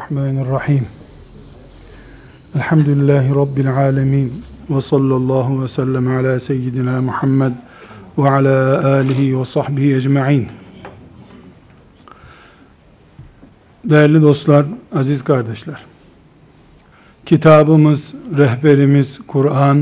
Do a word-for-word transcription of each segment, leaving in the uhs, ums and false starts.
Bismillahirrahmanirrahim. Elhamdülillahi Rabbil alemin. Ve sallallahu ve sellem ala seyyidina Muhammed ve ala alihi ve sahbihi ecma'in. Değerli dostlar, aziz kardeşler. Kitabımız, rehberimiz Kur'an,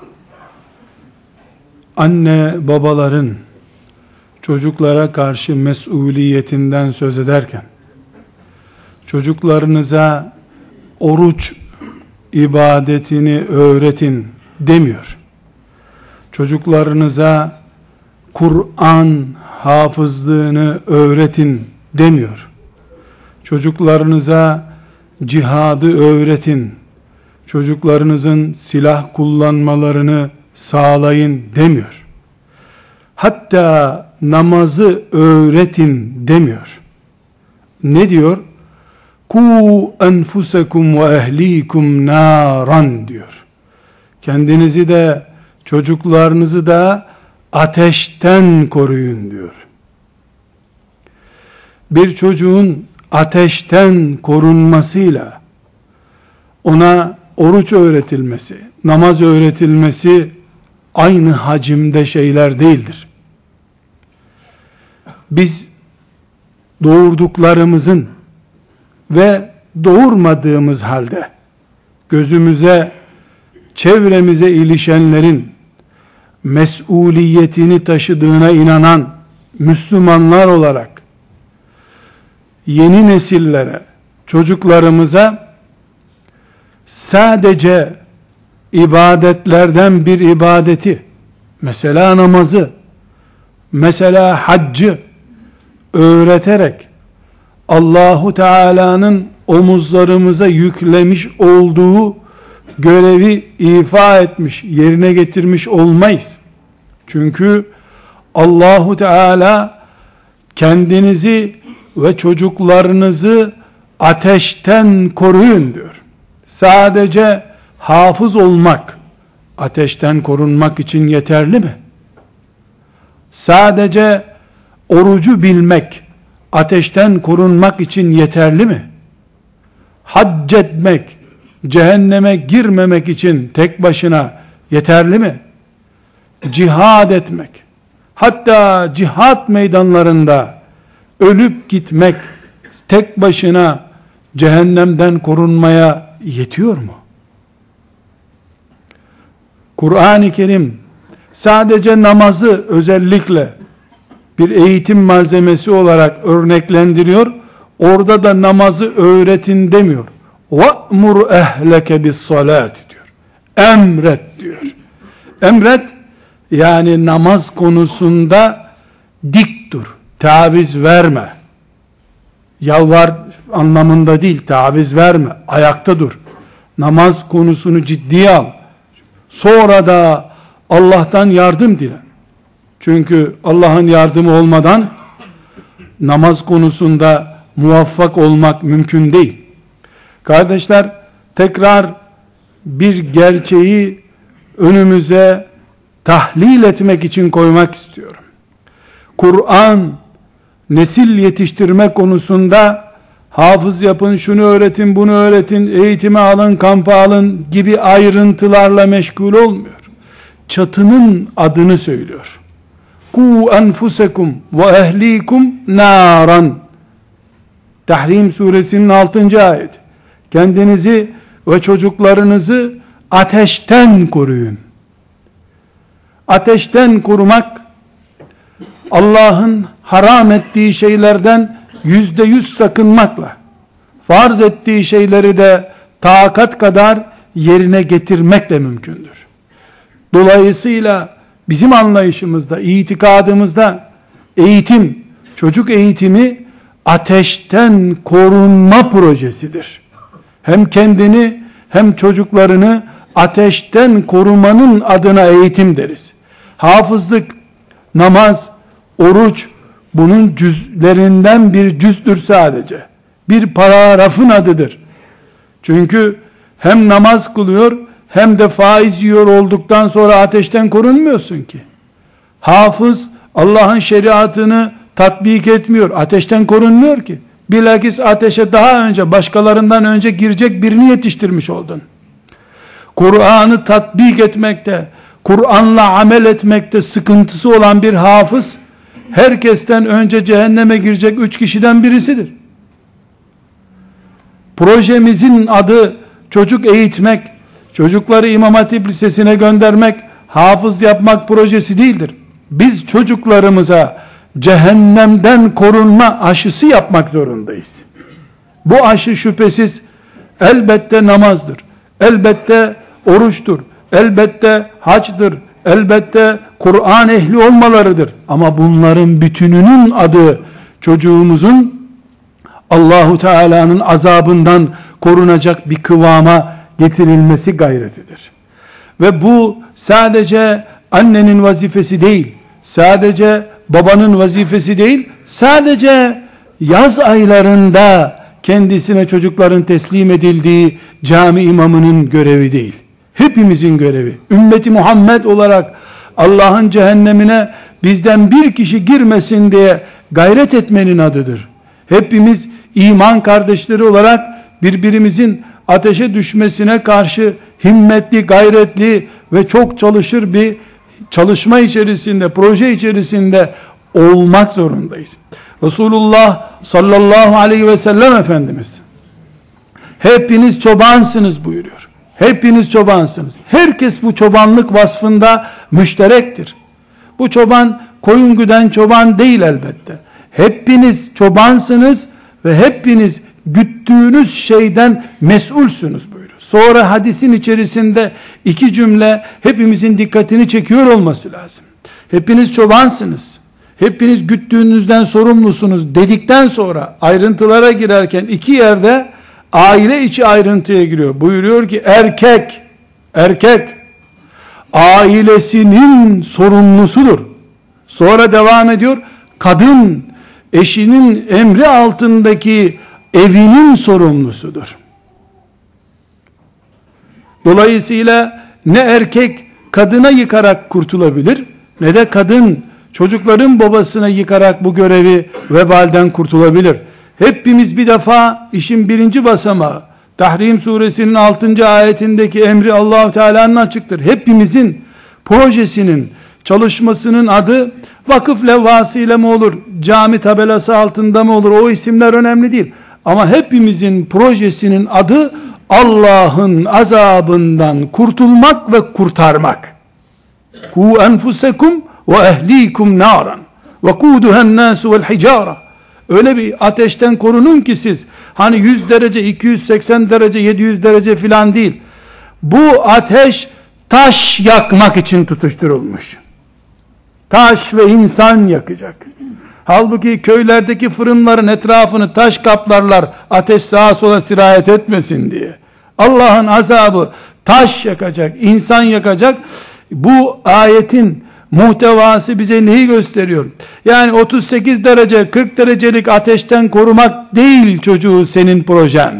anne babaların çocuklara karşı mesuliyetinden söz ederken, çocuklarınıza oruç ibadetini öğretin demiyor. Çocuklarınıza Kur'an hafızlığını öğretin demiyor. Çocuklarınıza cihadı öğretin, çocuklarınızın silah kullanmalarını sağlayın demiyor. Hatta namazı öğretin demiyor. Ne diyor? Ku enfusekum ve ehlikum naran diyor. Kendinizi de çocuklarınızı da ateşten koruyun diyor. Bir çocuğun ateşten korunmasıyla ona oruç öğretilmesi, namaz öğretilmesi aynı hacimde şeyler değildir. Biz doğurduklarımızın ve doğurmadığımız halde gözümüze, çevremize ilişenlerin mesuliyetini taşıdığına inanan Müslümanlar olarak yeni nesillere, çocuklarımıza sadece ibadetlerden bir ibadeti, mesela namazı, mesela haccı öğreterek Allahu Teala'nın omuzlarımıza yüklemiş olduğu görevi ifa etmiş, yerine getirmiş olmayız. Çünkü Allahu Teala kendinizi ve çocuklarınızı ateşten koruyun diyor. Sadece hafız olmak ateşten korunmak için yeterli mi? Sadece orucu bilmek ateşten korunmak için yeterli mi? Hac etmek, cehenneme girmemek için tek başına yeterli mi? Cihad etmek, hatta cihat meydanlarında ölüp gitmek tek başına cehennemden korunmaya yetiyor mu? Kur'an-ı Kerim sadece namazı özellikle bir eğitim malzemesi olarak örneklendiriyor. Orada da namazı öğretin demiyor. وَأْمُرْ اَهْلَكَ بِالصَّلَاةِ diyor. Emret diyor. Emret, yani namaz konusunda dik dur. Taviz verme. Yalvar anlamında değil, taviz verme. Ayakta dur. Namaz konusunu ciddiye al. Sonra da Allah'tan yardım dile. Çünkü Allah'ın yardımı olmadan namaz konusunda muvaffak olmak mümkün değil. Kardeşler, tekrar bir gerçeği önümüze tahlil etmek için koymak istiyorum. Kur'an nesil yetiştirme konusunda hafız yapın, şunu öğretin, bunu öğretin, eğitime alın, kampa alın gibi ayrıntılarla meşgul olmuyor. Çatının adını söylüyor. Ku enfusekum ve ehlikum naran. Tahrim suresinin altıncı ayet. Kendinizi ve çocuklarınızı ateşten koruyun. Ateşten korumak, Allah'ın haram ettiği şeylerden yüzde yüz sakınmakla, farz ettiği şeyleri de takat kadar yerine getirmekle mümkündür. Dolayısıyla bizim anlayışımızda, itikadımızda eğitim, çocuk eğitimi ateşten korunma projesidir. Hem kendini hem çocuklarını ateşten korumanın adına eğitim deriz. Hafızlık, namaz, oruç bunun cüzlerinden bir cüzdür sadece. Bir paragrafın adıdır. Çünkü hem namaz kılıyor hem de faiz yiyor olduktan sonra ateşten korunmuyorsun ki. Hafız Allah'ın şeriatını tatbik etmiyor, ateşten korunmuyor ki. Bilakis ateşe daha önce, başkalarından önce girecek birini yetiştirmiş oldun. Kur'an'ı tatbik etmekte, Kur'an'la amel etmekte sıkıntısı olan bir hafız, herkesten önce cehenneme girecek üç kişiden birisidir. Projemizin adı çocuk eğitmek, çocukları İmam Hatip Lisesi'ne göndermek, hafız yapmak projesi değildir. Biz çocuklarımıza cehennemden korunma aşısı yapmak zorundayız. Bu aşı şüphesiz elbette namazdır, elbette oruçtur, elbette haçtır, elbette Kur'an ehli olmalarıdır. Ama bunların bütününün adı çocuğumuzun Allahu Teala'nın azabından korunacak bir kıvama getirilmesi gayretidir. Ve bu sadece annenin vazifesi değil, sadece babanın vazifesi değil, sadece yaz aylarında kendisine çocukların teslim edildiği cami imamının görevi değil. Hepimizin görevi. Ümmeti Muhammed olarak Allah'ın cehennemine bizden bir kişi girmesin diye gayret etmenin adıdır. Hepimiz iman kardeşleri olarak birbirimizin ateşe düşmesine karşı himmetli, gayretli ve çok çalışır bir çalışma içerisinde, proje içerisinde olmak zorundayız. Resulullah sallallahu aleyhi ve sellem Efendimiz hepiniz çobansınız buyuruyor. Hepiniz çobansınız. Herkes bu çobanlık vasfında müşterektir. Bu çoban koyun güden çoban değil elbette. Hepiniz çobansınız ve hepiniz güttüğünüz şeyden mesulsünüz buyuruyor. Sonra hadisin içerisinde iki cümle hepimizin dikkatini çekiyor olması lazım. Hepiniz çobansınız, hepiniz güttüğünüzden sorumlusunuz dedikten sonra ayrıntılara girerken iki yerde aile içi ayrıntıya giriyor. Buyuruyor ki erkek, erkek ailesinin sorumlusudur. Sonra devam ediyor. Kadın eşinin emri altındaki evinin sorumlusudur. Dolayısıyla ne erkek kadına yıkarak kurtulabilir, ne de kadın çocukların babasına yıkarak bu görevi, vebalden kurtulabilir. Hepimiz bir defa işin birinci basamağı, Tahrim suresinin altıncı ayetindeki emri Allah-u Teala'nın açıktır. Hepimizin projesinin, çalışmasının adı vakıf levhasıyla mı olur, cami tabelası altında mı olur, o isimler önemli değil. Ama hepimizin projesinin adı Allah'ın azabından kurtulmak ve kurtarmak. Ku enfusekum ve ehlikum naran ve kuduhen nasu vel hicara. Öyle bir ateşten korunun ki siz, hani yüz derece, iki yüz seksen derece, yedi yüz derece filan değil. Bu ateş taş yakmak için tutuşturulmuş. Taş ve insan yakacak. Halbuki köylerdeki fırınların etrafını taş kaplarlar, ateş sağa sola sirayet etmesin diye. Allah'ın azabı taş yakacak, insan yakacak. Bu ayetin muhtevası bize neyi gösteriyor? Yani otuz sekiz derece, kırk derecelik ateşten korumak değil çocuğu senin projen.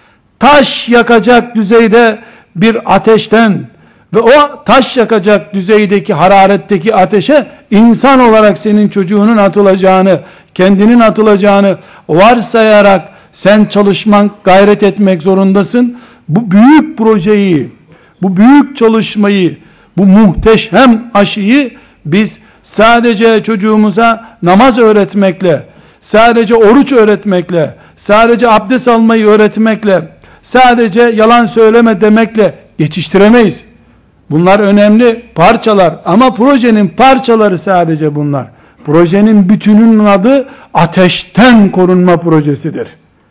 Taş yakacak düzeyde bir ateşten ve o taş yakacak düzeydeki hararetteki ateşe insan olarak senin çocuğunun atılacağını, kendinin atılacağını varsayarak sen çalışman, gayret etmek zorundasın. Bu büyük projeyi, bu büyük çalışmayı, bu muhteşem aşıyı biz sadece çocuğumuza namaz öğretmekle, sadece oruç öğretmekle, sadece abdest almayı öğretmekle, sadece yalan söyleme demekle geçiştiremeyiz. Bunlar önemli parçalar ama projenin parçaları sadece bunlar. Projenin bütününün adı ateşten korunma projesidir.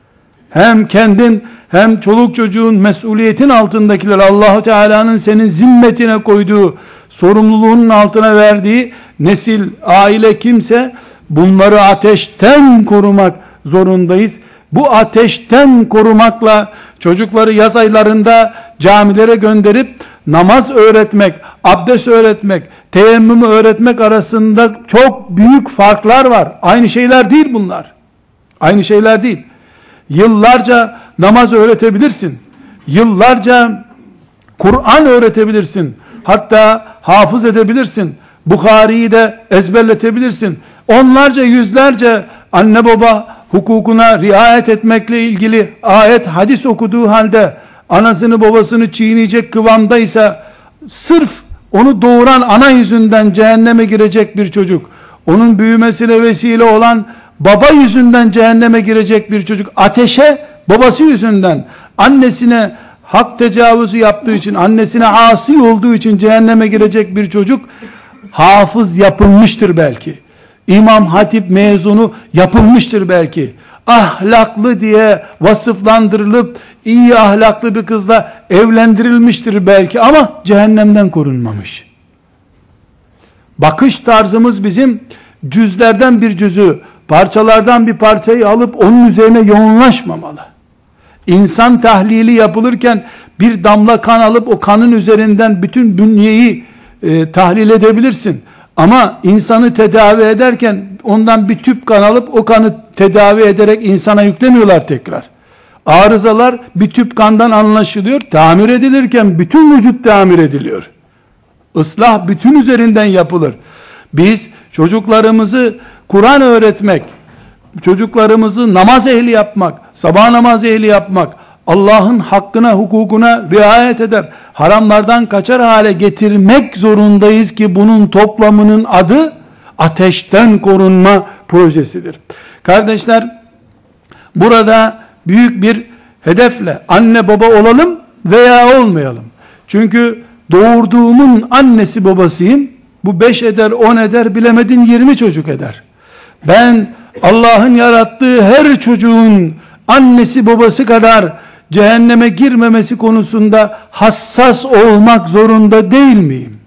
Hem kendin hem çoluk çocuğun mesuliyetin altındakiler, Allah-u Teala'nın senin zimmetine koyduğu, sorumluluğunun altına verdiği nesil, aile kimse, bunları ateşten korumak zorundayız. Bu ateşten korumakla çocukları yaz aylarında camilere gönderip namaz öğretmek, abdest öğretmek, teyemmümü öğretmek arasında çok büyük farklar var. Aynı şeyler değil bunlar. Aynı şeyler değil. Yıllarca namaz öğretebilirsin. Yıllarca Kur'an öğretebilirsin. Hatta hafız edebilirsin. Bukhari'yi de ezberletebilirsin. Onlarca, yüzlerce anne baba hukukuna riayet etmekle ilgili ayet, hadis okuduğu halde anasını babasını çiğneyecek kıvamdaysa, sırf onu doğuran ana yüzünden cehenneme girecek bir çocuk, onun büyümesine vesile olan baba yüzünden cehenneme girecek bir çocuk, ateşe babası yüzünden, annesine hak tecavüzü yaptığı için, annesine asi olduğu için cehenneme girecek bir çocuk, hafız yapılmıştır belki, İmam Hatip mezunu yapılmıştır belki, ahlaklı diye vasıflandırılıp iyi ahlaklı bir kızla evlendirilmiştir belki, ama cehennemden korunmamış. Bakış tarzımız bizim cüzlerden bir cüzü, parçalardan bir parçayı alıp onun üzerine yoğunlaşmamalı. İnsan tahlili yapılırken bir damla kan alıp o kanın üzerinden bütün bünyeyi e, tahlil edebilirsin. Ama insanı tedavi ederken ondan bir tüp kan alıp o kanı tedavi ederek insana yüklemiyorlar tekrar. Arızalar bir tüp kandan anlaşılıyor. Tamir edilirken bütün vücut tamir ediliyor. Islah bütün üzerinden yapılır. Biz çocuklarımızı Kur'an öğretmek, çocuklarımızı namaz ehli yapmak, sabah namaz ehli yapmak, Allah'ın hakkına, hukukuna riayet eder, haramlardan kaçar hale getirmek zorundayız ki bunun toplamının adı ateşten korunma projesidir. Kardeşler, burada büyük bir hedefle anne baba olalım veya olmayalım. Çünkü doğurduğumun annesi babasıyım. Bu beş eder, on eder, bilemedin yirmi çocuk eder. Ben Allah'ın yarattığı her çocuğun annesi babası kadar cehenneme girmemesi konusunda hassas olmak zorunda değil miyim?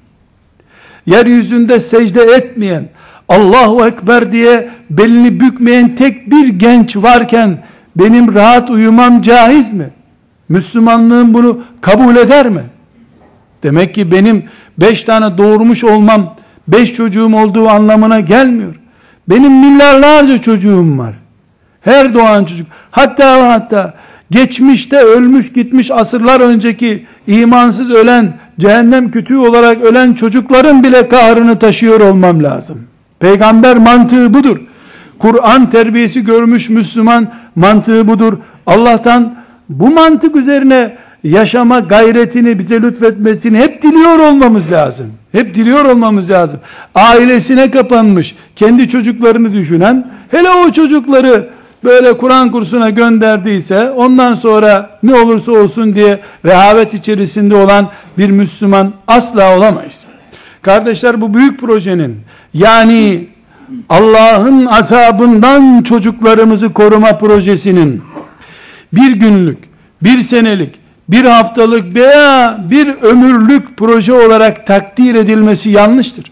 Yeryüzünde secde etmeyen, Allahu Ekber diye belini bükmeyen tek bir genç varken benim rahat uyumam caiz mi? Müslümanlığım bunu kabul eder mi? Demek ki benim beş tane doğurmuş olmam beş çocuğum olduğu anlamına gelmiyor. Benim milyarlarca çocuğum var. Her doğan çocuk, hatta hatta geçmişte ölmüş gitmiş asırlar önceki imansız ölen, cehennem kütüğü olarak ölen çocukların bile kahrını taşıyor olmam lazım. Peygamber mantığı budur. Kur'an terbiyesi görmüş Müslüman mantığı budur. Allah'tan bu mantık üzerine yaşama gayretini bize lütfetmesini hep diliyor olmamız lazım. Hep diliyor olmamız lazım. Ailesine kapanmış, kendi çocuklarını düşünen, hele o çocukları böyle Kur'an kursuna gönderdiyse, ondan sonra ne olursa olsun diye rehavet içerisinde olan bir Müslüman asla olamayız. Kardeşler, bu büyük projenin, yani Allah'ın azabından çocuklarımızı koruma projesinin bir günlük, bir senelik, bir haftalık veya bir ömürlük proje olarak takdir edilmesi yanlıştır.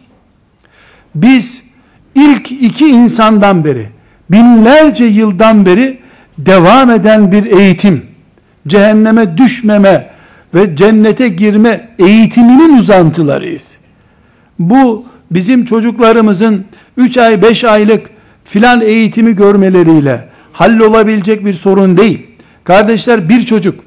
Biz ilk iki insandan beri, binlerce yıldan beri devam eden bir eğitim, cehenneme düşmeme ve cennete girme eğitiminin uzantılarıyız. Bu bizim çocuklarımızın üç ay beş aylık filan eğitimi görmeleriyle hallolabilecek bir sorun değil. Kardeşler, bir çocuk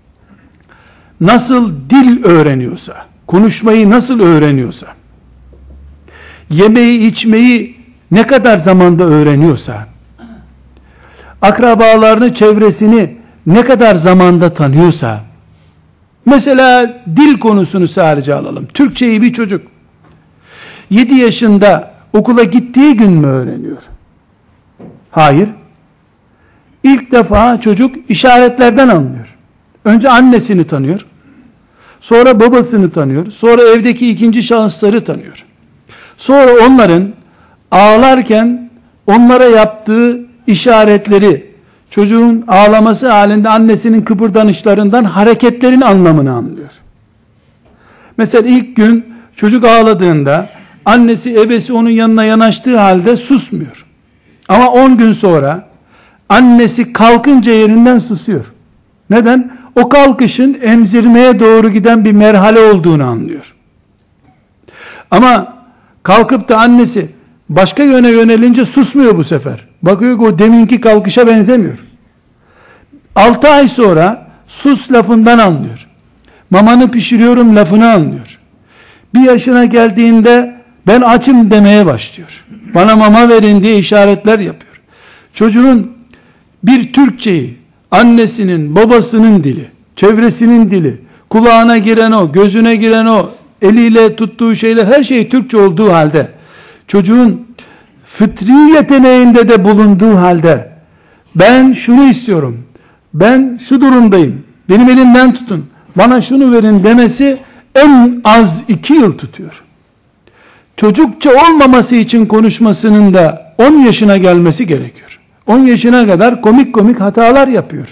nasıl dil öğreniyorsa, konuşmayı nasıl öğreniyorsa, yemeği içmeyi ne kadar zamanda öğreniyorsa, akrabalarını, çevresini ne kadar zamanda tanıyorsa, mesela dil konusunu sadece alalım. Türkçeyi bir çocuk yedi yaşında okula gittiği gün mü öğreniyor? Hayır. İlk defa çocuk işaretlerden anlıyor. Önce annesini tanıyor, sonra babasını tanıyor, sonra evdeki ikinci şahısları tanıyor. Sonra onların ağlarken onlara yaptığı işaretleri, çocuğun ağlaması halinde annesinin kıpırdanışlarından hareketlerin anlamını anlıyor. Mesela ilk gün çocuk ağladığında annesi, ebesi onun yanına yanaştığı halde susmuyor. Ama on gün sonra annesi kalkınca yerinden susuyor. Neden? O kalkışın emzirmeye doğru giden bir merhale olduğunu anlıyor. Ama kalkıp da annesi başka yöne yönelince susmuyor bu sefer. Bakıyor ki o deminki kalkışa benzemiyor. Altı ay sonra sus lafından anlıyor. Mamanı pişiriyorum lafını anlıyor. Bir yaşına geldiğinde ben açım demeye başlıyor. Bana mama verin diye işaretler yapıyor. Çocuğun bir Türkçeyi, annesinin, babasının dili, çevresinin dili, kulağına giren o, gözüne giren o, eliyle tuttuğu şeyler, her şey Türkçe olduğu halde, çocuğun fıtri yeteneğinde de bulunduğu halde, ben şunu istiyorum, ben şu durumdayım, benim elimden tutun, bana şunu verin demesi en az iki yıl tutuyor. Çocukça olmaması için konuşmasının da on yaşına gelmesi gerekiyor. on yaşına kadar komik komik hatalar yapıyor.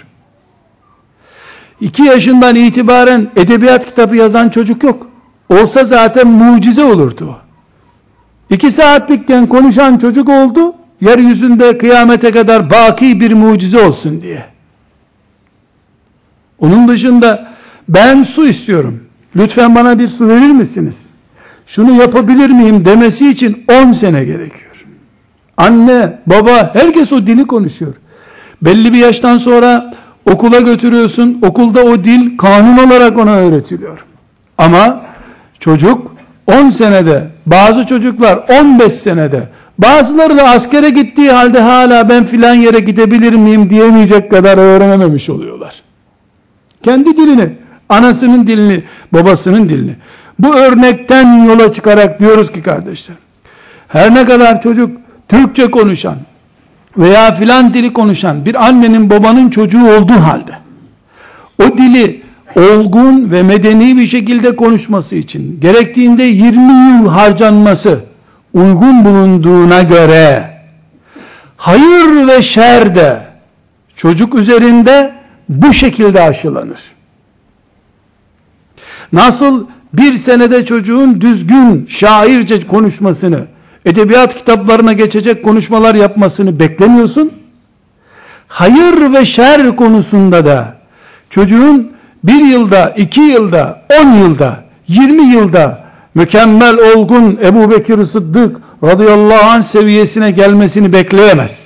iki yaşından itibaren edebiyat kitabı yazan çocuk yok. Olsa zaten mucize olurdu o. iki saatlikken konuşan çocuk oldu, yeryüzünde kıyamete kadar baki bir mucize olsun diye. Onun dışında ben su istiyorum, lütfen bana bir su verir misiniz, şunu yapabilir miyim demesi için on sene gerekiyor. Anne, baba, herkes o dili konuşuyor. Belli bir yaştan sonra okula götürüyorsun, okulda o dil kanun olarak ona öğretiliyor. Ama çocuk on senede, bazı çocuklar on beş senede, bazıları da askere gittiği halde hala ben filan yere gidebilir miyim diyemeyecek kadar öğrenememiş oluyorlar. Kendi dilini, anasının dilini, babasının dilini. Bu örnekten yola çıkarak diyoruz ki kardeşler, her ne kadar çocuk Türkçe konuşan veya filan dili konuşan bir annenin babanın çocuğu olduğu halde, o dili olgun ve medeni bir şekilde konuşması için gerektiğinde yirmi yıl harcanması uygun bulunduğuna göre, hayır ve şer de çocuk üzerinde bu şekilde aşılanır. Nasıl bir senede çocuğun düzgün şairce konuşmasını, edebiyat kitaplarına geçecek konuşmalar yapmasını beklemiyorsun, hayır ve şer konusunda da çocuğun bir yılda, iki yılda, on yılda, yirmi yılda mükemmel olgun Ebu Bekir Sıddık radıyallahu anh seviyesine gelmesini bekleyemez.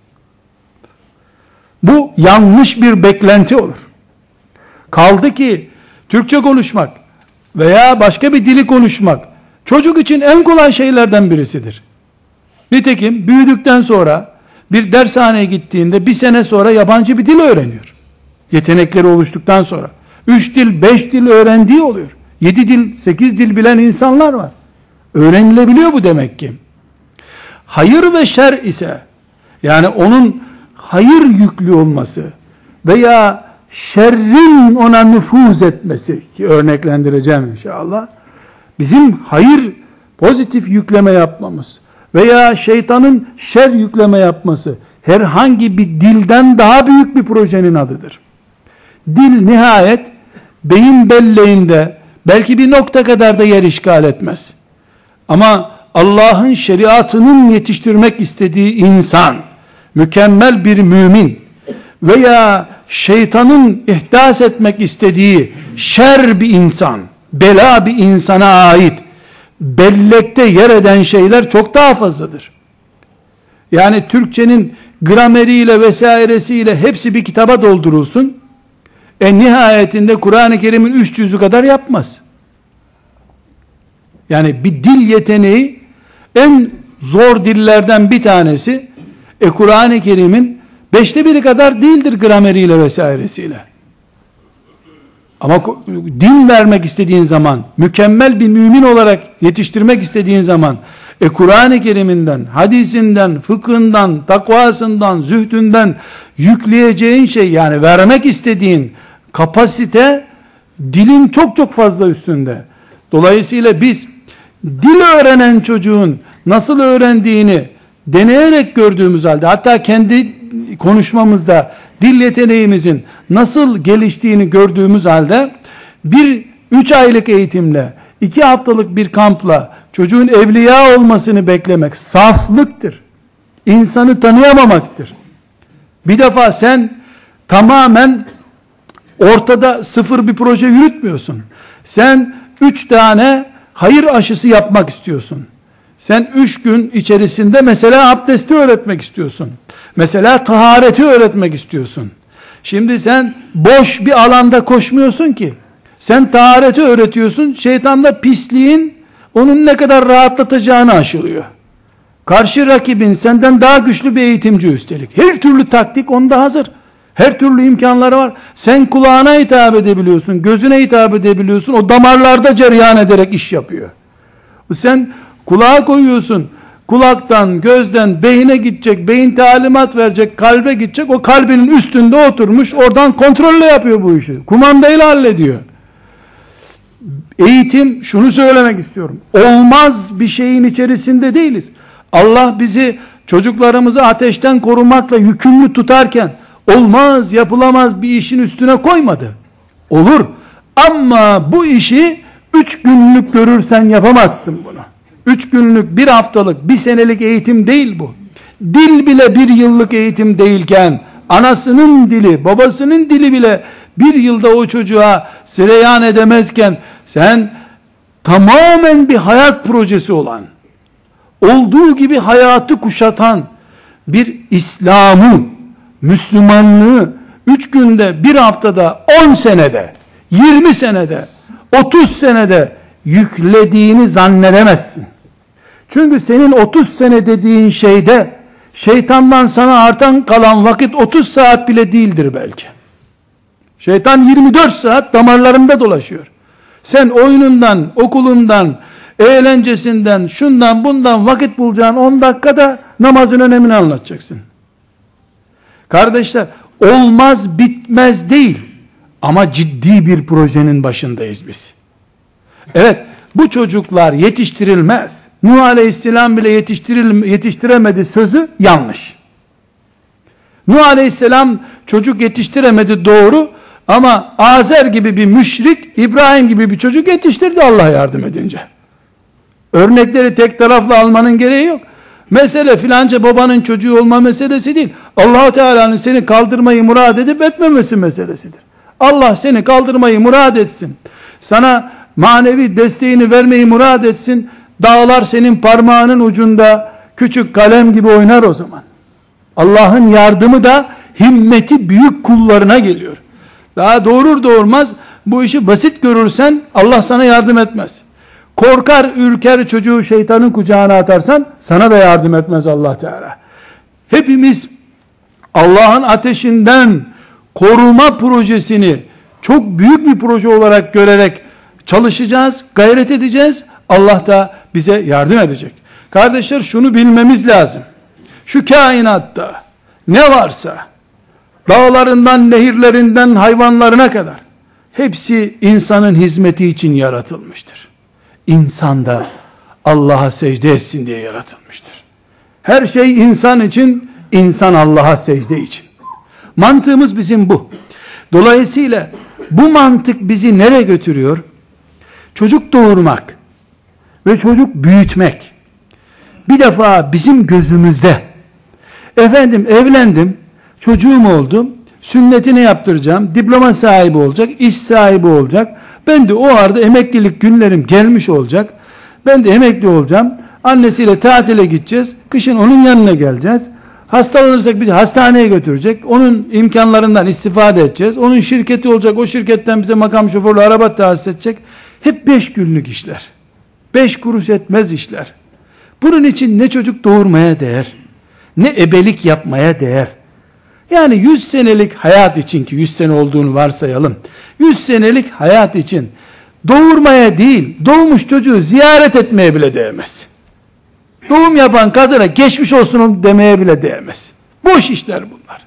Bu yanlış bir beklenti olur. Kaldı ki Türkçe konuşmak veya başka bir dili konuşmak çocuk için en kolay şeylerden birisidir. Nitekim büyüdükten sonra bir dershaneye gittiğinde bir sene sonra yabancı bir dil öğreniyor. Yetenekleri oluştuktan sonra. Üç dil, beş dil öğrendiği oluyor. Yedi dil, sekiz dil bilen insanlar var. Öğrenilebiliyor bu demek ki. Hayır ve şer ise, yani onun hayır yüklü olması veya şerrin ona nüfuz etmesi, ki örneklendireceğim inşallah, bizim hayır pozitif yükleme yapmamız veya şeytanın şer yükleme yapması herhangi bir dilden daha büyük bir projenin adıdır. Dil nihayet beyin belleğinde belki bir nokta kadar da yer işgal etmez. Ama Allah'ın şeriatının yetiştirmek istediği insan, mükemmel bir mümin veya şeytanın ihdas etmek istediği şer bir insan, bela bir insana ait bellekte yer eden şeyler çok daha fazladır. Yani Türkçenin grameriyle vesairesiyle hepsi bir kitaba doldurulsun, e nihayetinde Kur'an-ı Kerim'in üç yüzü kadar yapmaz. Yani bir dil yeteneği en zor dillerden bir tanesi, e Kur'an-ı Kerim'in beşte biri kadar değildir grameriyle vesairesiyle. Ama din vermek istediğin zaman, mükemmel bir mümin olarak yetiştirmek istediğin zaman, e Kur'an-ı Kerim'inden, hadisinden, fıkhından, takvasından, zühdünden yükleyeceğin şey, yani vermek istediğin kapasite dilin çok çok fazla üstünde. Dolayısıyla biz dil öğrenen çocuğun nasıl öğrendiğini deneyerek gördüğümüz halde, hatta kendi konuşmamızda dil yeteneğimizin nasıl geliştiğini gördüğümüz halde, bir üç aylık eğitimle, iki haftalık bir kampla çocuğun evliya olmasını beklemek saflıktır. İnsanı tanıyamamaktır. Bir defa sen tamamen ortada sıfır bir proje yürütmüyorsun. Sen üç tane hayır aşısı yapmak istiyorsun. Sen üç gün içerisinde mesela abdesti öğretmek istiyorsun. Mesela tahareti öğretmek istiyorsun. Şimdi sen boş bir alanda koşmuyorsun ki. Sen tahareti öğretiyorsun. Şeytan da pisliğin onun ne kadar rahatlatacağını aşılıyor. Karşı rakibin senden daha güçlü bir eğitimci üstelik. Her türlü taktik onda hazır. Her türlü imkanları var. Sen kulağına hitap edebiliyorsun, gözüne hitap edebiliyorsun. O damarlarda cereyan ederek iş yapıyor. Sen kulağa koyuyorsun. Kulaktan, gözden beyine gidecek, beyin talimat verecek, kalbe gidecek. O kalbinin üstünde oturmuş, oradan kontrolle yapıyor bu işi. Kumandayla hallediyor. Eğitim, şunu söylemek istiyorum. Olmaz bir şeyin içerisinde değiliz. Allah bizi çocuklarımızı ateşten korumakla yükümlü tutarken olmaz, yapılamaz bir işin üstüne koymadı. Olur. Ama bu işi üç günlük görürsen yapamazsın bunu. Üç günlük, bir haftalık, bir senelik eğitim değil bu. Dil bile bir yıllık eğitim değilken, anasının dili, babasının dili bile bir yılda o çocuğa sereyan edemezken, sen tamamen bir hayat projesi olan, olduğu gibi hayatı kuşatan bir İslam'ı, Müslümanlığı üç günde, bir haftada, on senede, yirmi senede, otuz senede yüklediğini zannedemezsin. Çünkü senin otuz sene dediğin şeyde şeytandan sana artan kalan vakit otuz saat bile değildir belki. Şeytan yirmi dört saat damarlarında dolaşıyor. Sen oyunundan, okulundan, eğlencesinden, şundan bundan vakit bulacağın on dakikada namazın önemini anlatacaksın. Kardeşler, olmaz bitmez değil ama ciddi bir projenin başındayız biz. Evet, bu çocuklar yetiştirilmez. Nuh Aleyhisselam bile yetiştiril, yetiştiremedi sözü yanlış. Nuh Aleyhisselam çocuk yetiştiremedi, doğru, ama Azer gibi bir müşrik İbrahim gibi bir çocuk yetiştirdi Allah yardım edince. Örnekleri tek taraflı almanın gereği yok. Mesele filanca babanın çocuğu olma meselesi değil. Allah Teala'nın seni kaldırmayı murad edip etmemesi meselesidir. Allah seni kaldırmayı murad etsin, sana manevi desteğini vermeyi murad etsin, dağlar senin parmağının ucunda küçük kalem gibi oynar o zaman. Allah'ın yardımı da himmeti büyük kullarına geliyor. Daha doğurur doğurmaz bu işi basit görürsen Allah sana yardım etmez. Korkar ürker çocuğu şeytanın kucağına atarsan sana da yardım etmez Allah Teala. Hepimiz Allah'ın ateşinden koruma projesini çok büyük bir proje olarak görerek çalışacağız, gayret edeceğiz. Allah da bize yardım edecek. Kardeşler, şunu bilmemiz lazım. Şu kainatta ne varsa, dağlarından, nehirlerinden, hayvanlarına kadar hepsi insanın hizmeti için yaratılmıştır. İnsan da Allah'a secde etsin diye yaratılmıştır. Her şey insan için, insan Allah'a secde için. Mantığımız bizim bu. Dolayısıyla bu mantık bizi nereye götürüyor? Çocuk doğurmak ve çocuk büyütmek bir defa bizim gözümüzde. Efendim, evlendim, çocuğum oldu, sünnetini yaptıracağım, diploma sahibi olacak, iş sahibi olacak, ben de o arada emeklilik günlerim gelmiş olacak, ben de emekli olacağım, annesiyle tatile gideceğiz, kışın onun yanına geleceğiz, hastalanırsak bizi hastaneye götürecek, onun imkanlarından istifade edeceğiz, onun şirketi olacak, o şirketten bize makam şoförlü araba tahsis edecek. Hep beş günlük işler, beş kuruş etmez işler. Bunun için ne çocuk doğurmaya değer, ne ebelik yapmaya değer. Yani yüz senelik hayat için, ki yüz sene olduğunu varsayalım, yüz senelik hayat için doğurmaya değil, doğmuş çocuğu ziyaret etmeye bile değmez. Doğum yapan kadına geçmiş olsun demeye bile değmez. Boş işler bunlar.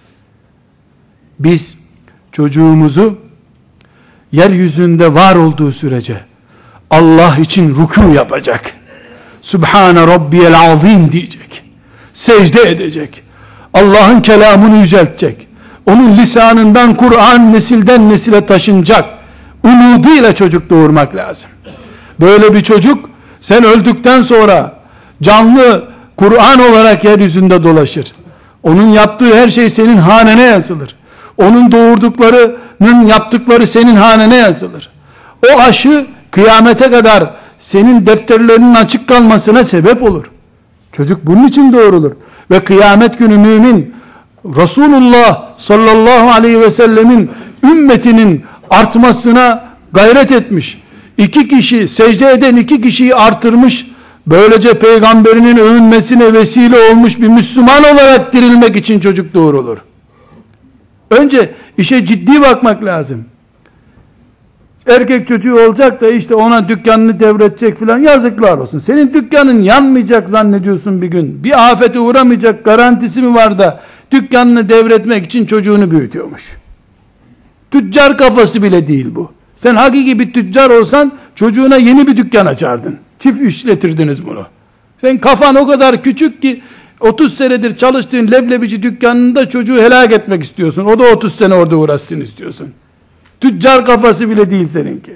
Biz çocuğumuzu yeryüzünde var olduğu sürece Allah için rükû yapacak, Sübhane Rabbiyel Azim diyecek, secde edecek, Allah'ın kelamını yüceltecek, onun lisanından Kur'an nesilden nesile taşınacak. Umuduyla çocuk doğurmak lazım. Böyle bir çocuk sen öldükten sonra canlı Kur'an olarak yeryüzünde dolaşır. Onun yaptığı her şey senin hanene yazılır. Onun doğurduklarının yaptıkları senin hanene yazılır. O aşı kıyamete kadar senin defterlerinin açık kalmasına sebep olur. Çocuk bunun için doğurulur. Ve kıyamet günü mümin Resulullah sallallahu aleyhi ve sellemin ümmetinin artmasına gayret etmiş. İki kişi, secde eden iki kişiyi artırmış. Böylece peygamberinin övünmesine vesile olmuş bir Müslüman olarak dirilmek için çocuk doğurulur. Önce işe ciddi bakmak lazım. Erkek çocuğu olacak da işte ona dükkanını devredecek filan, yazıklar olsun. Senin dükkanın yanmayacak zannediyorsun bir gün. Bir afete uğramayacak garantisi mi var da dükkanını devretmek için çocuğunu büyütüyormuş. Tüccar kafası bile değil bu. Sen hakiki bir tüccar olsan çocuğuna yeni bir dükkan açardın. Çift işletirdiniz bunu. Sen kafan o kadar küçük ki otuz senedir çalıştığın leblebici dükkanında çocuğu helak etmek istiyorsun. O da otuz sene orada uğraşsın istiyorsun. Tüccar kafası bile değil seninki.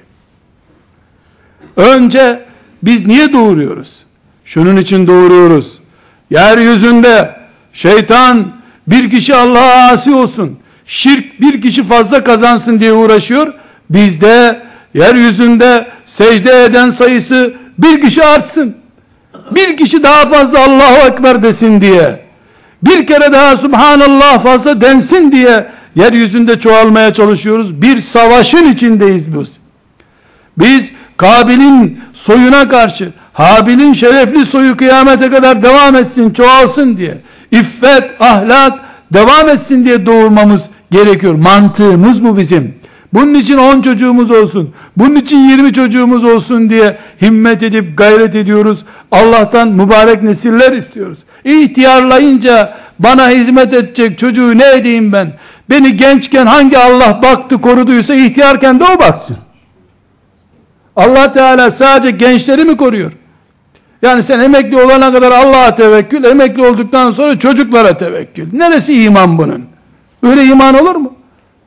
Önce biz niye doğuruyoruz? Şunun için doğuruyoruz. Yeryüzünde şeytan bir kişi Allah'a asi olsun, şirk bir kişi fazla kazansın diye uğraşıyor. Biz de yeryüzünde secde eden sayısı bir kişi artsın, bir kişi daha fazla Allahu Ekber desin diye, bir kere daha Subhanallah fazla densin diye yeryüzünde çoğalmaya çalışıyoruz. Bir savaşın içindeyiz biz. Biz Kabil'in soyuna karşı Habil'in şerefli soyu kıyamete kadar devam etsin, çoğalsın diye, iffet, ahlak devam etsin diye doğurmamız gerekiyor. Mantığımız bu bizim. Bunun için on çocuğumuz olsun, bunun için yirmi çocuğumuz olsun diye himmet edip gayret ediyoruz. Allah'tan mübarek nesiller istiyoruz. İhtiyarlayınca bana hizmet edecek çocuğu ne edeyim ben? Beni gençken hangi Allah baktı koruduysa ihtiyarken de o baksın. Allah Teala sadece gençleri mi koruyor? Yani sen emekli olana kadar Allah'a tevekkül, emekli olduktan sonra çocuklara tevekkül. Neresi iman bunun? Öyle iman olur mu?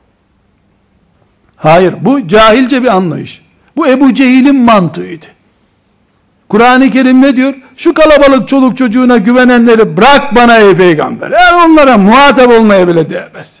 Hayır, bu cahilce bir anlayış. Bu Ebu Cehil'in mantığıydı. Kur'an-ı Kerim ne diyor? Şu kalabalık çoluk çocuğuna güvenenleri bırak bana ey peygamber. Eğer onlara muhatap olmaya bile değmez.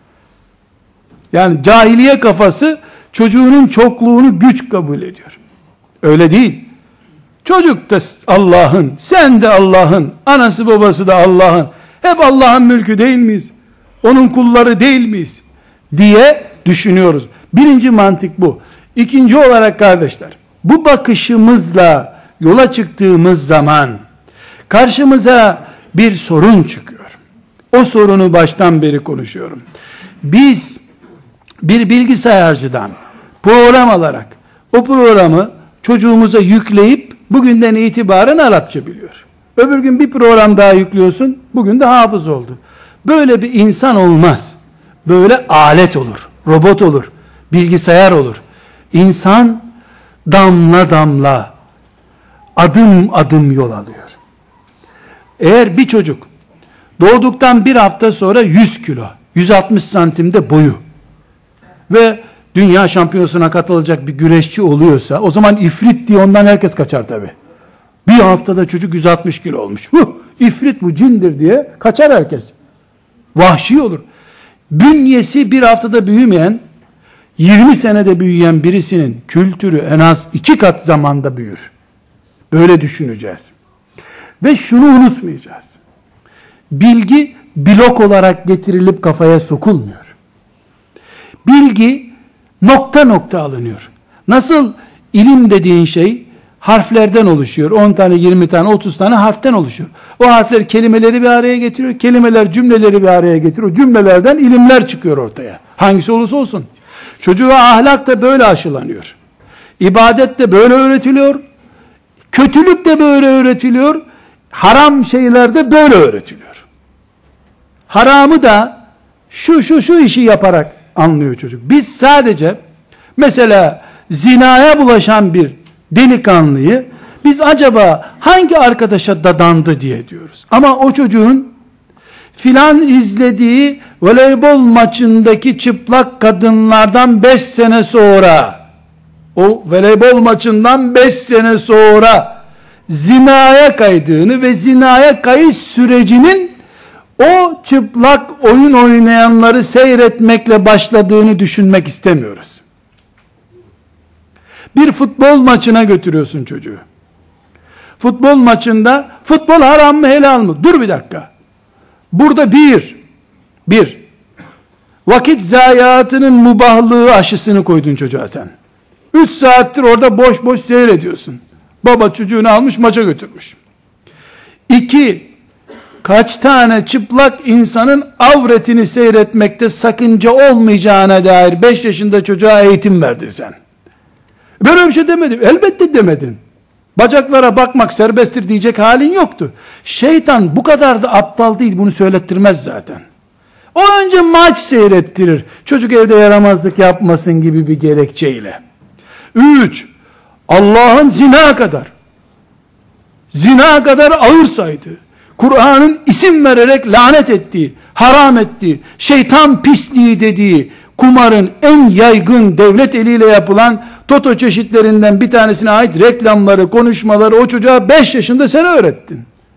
Yani cahiliye kafası çocuğunun çokluğunu güç kabul ediyor. Öyle değil. Çocuk da Allah'ın, sen de Allah'ın, anası babası da Allah'ın. Hep Allah'ın mülkü değil miyiz? Onun kulları değil miyiz? Diye düşünüyoruz. Birinci mantık bu. İkinci olarak kardeşler, bu bakışımızla yola çıktığımız zaman karşımıza bir sorun çıkıyor. O sorunu baştan beri konuşuyorum. Biz bir bilgisayarcıdan program alarak o programı çocuğumuza yükleyip bugünden itibaren Arapça biliyor. Öbür gün bir program daha yüklüyorsun, bugün de hafız oldu. Böyle bir insan olmaz. Böyle alet olur, robot olur, bilgisayar olur. İnsan damla damla, adım adım yol alıyor. Eğer bir çocuk doğduktan bir hafta sonra yüz kilo, yüz altmış santimde boyu ve dünya şampiyonasına katılacak bir güreşçi oluyorsa, o zaman ifrit diye ondan herkes kaçar tabi. Bir haftada çocuk yüz altmış kilo olmuş. Huh, ifrit bu, cindir diye kaçar herkes. Vahşi olur. Bünyesi bir haftada büyümeyen, yirmi senede büyüyen birisinin kültürü en az iki kat zamanda büyür. Böyle düşüneceğiz. Ve şunu unutmayacağız. Bilgi blok olarak getirilip kafaya sokulmuyor. Bilgi nokta nokta alınıyor. Nasıl ilim dediğin şey harflerden oluşuyor. on tane, yirmi tane, otuz tane harften oluşuyor. O harfler kelimeleri bir araya getiriyor. Kelimeler cümleleri bir araya getiriyor. Cümlelerden ilimler çıkıyor ortaya. Hangisi olursa olsun. Çocuğa ahlak da böyle aşılanıyor. İbadet de böyle öğretiliyor. Kötülük de böyle öğretiliyor. Haram şeyler de böyle öğretiliyor. Haramı da şu şu şu işi yaparak anlıyor çocuk. Biz sadece mesela zinaya bulaşan bir delikanlıyı biz acaba hangi arkadaşa dadandı diye diyoruz. Ama o çocuğun filan izlediği voleybol maçındaki çıplak kadınlardan beş sene sonra, o voleybol maçından beş sene sonra zinaya kaydığını ve zinaya kayış sürecinin o çıplak oyun oynayanları seyretmekle başladığını düşünmek istemiyoruz. Bir futbol maçına götürüyorsun çocuğu. Futbol maçında futbol haram mı helal mı? Dur bir dakika. Burada bir, bir, vakit zayiatının mubahlığı aşısını koydun çocuğa sen. Üç saattir orada boş boş seyrediyorsun. Baba çocuğunu almış maça götürmüş. İki, kaç tane çıplak insanın avretini seyretmekte sakınca olmayacağına dair beş yaşında çocuğa eğitim verdin sen. Ben öyle bir şey demedim. Elbette demedim. Bacaklara bakmak serbesttir diyecek halin yoktu. Şeytan bu kadar da aptal değil, bunu söylettirmez zaten. O önce maç seyrettirir. Çocuk evde yaramazlık yapmasın gibi bir gerekçeyle. Üç, Allah'ın zina kadar, zina kadar ağır saydığı, Kur'an'ın isim vererek lanet ettiği, haram ettiği, şeytan pisliği dediği, kumarın en yaygın devlet eliyle yapılan toto çeşitlerinden bir tanesine ait reklamları, konuşmaları o çocuğa beş yaşında sen öğrettin.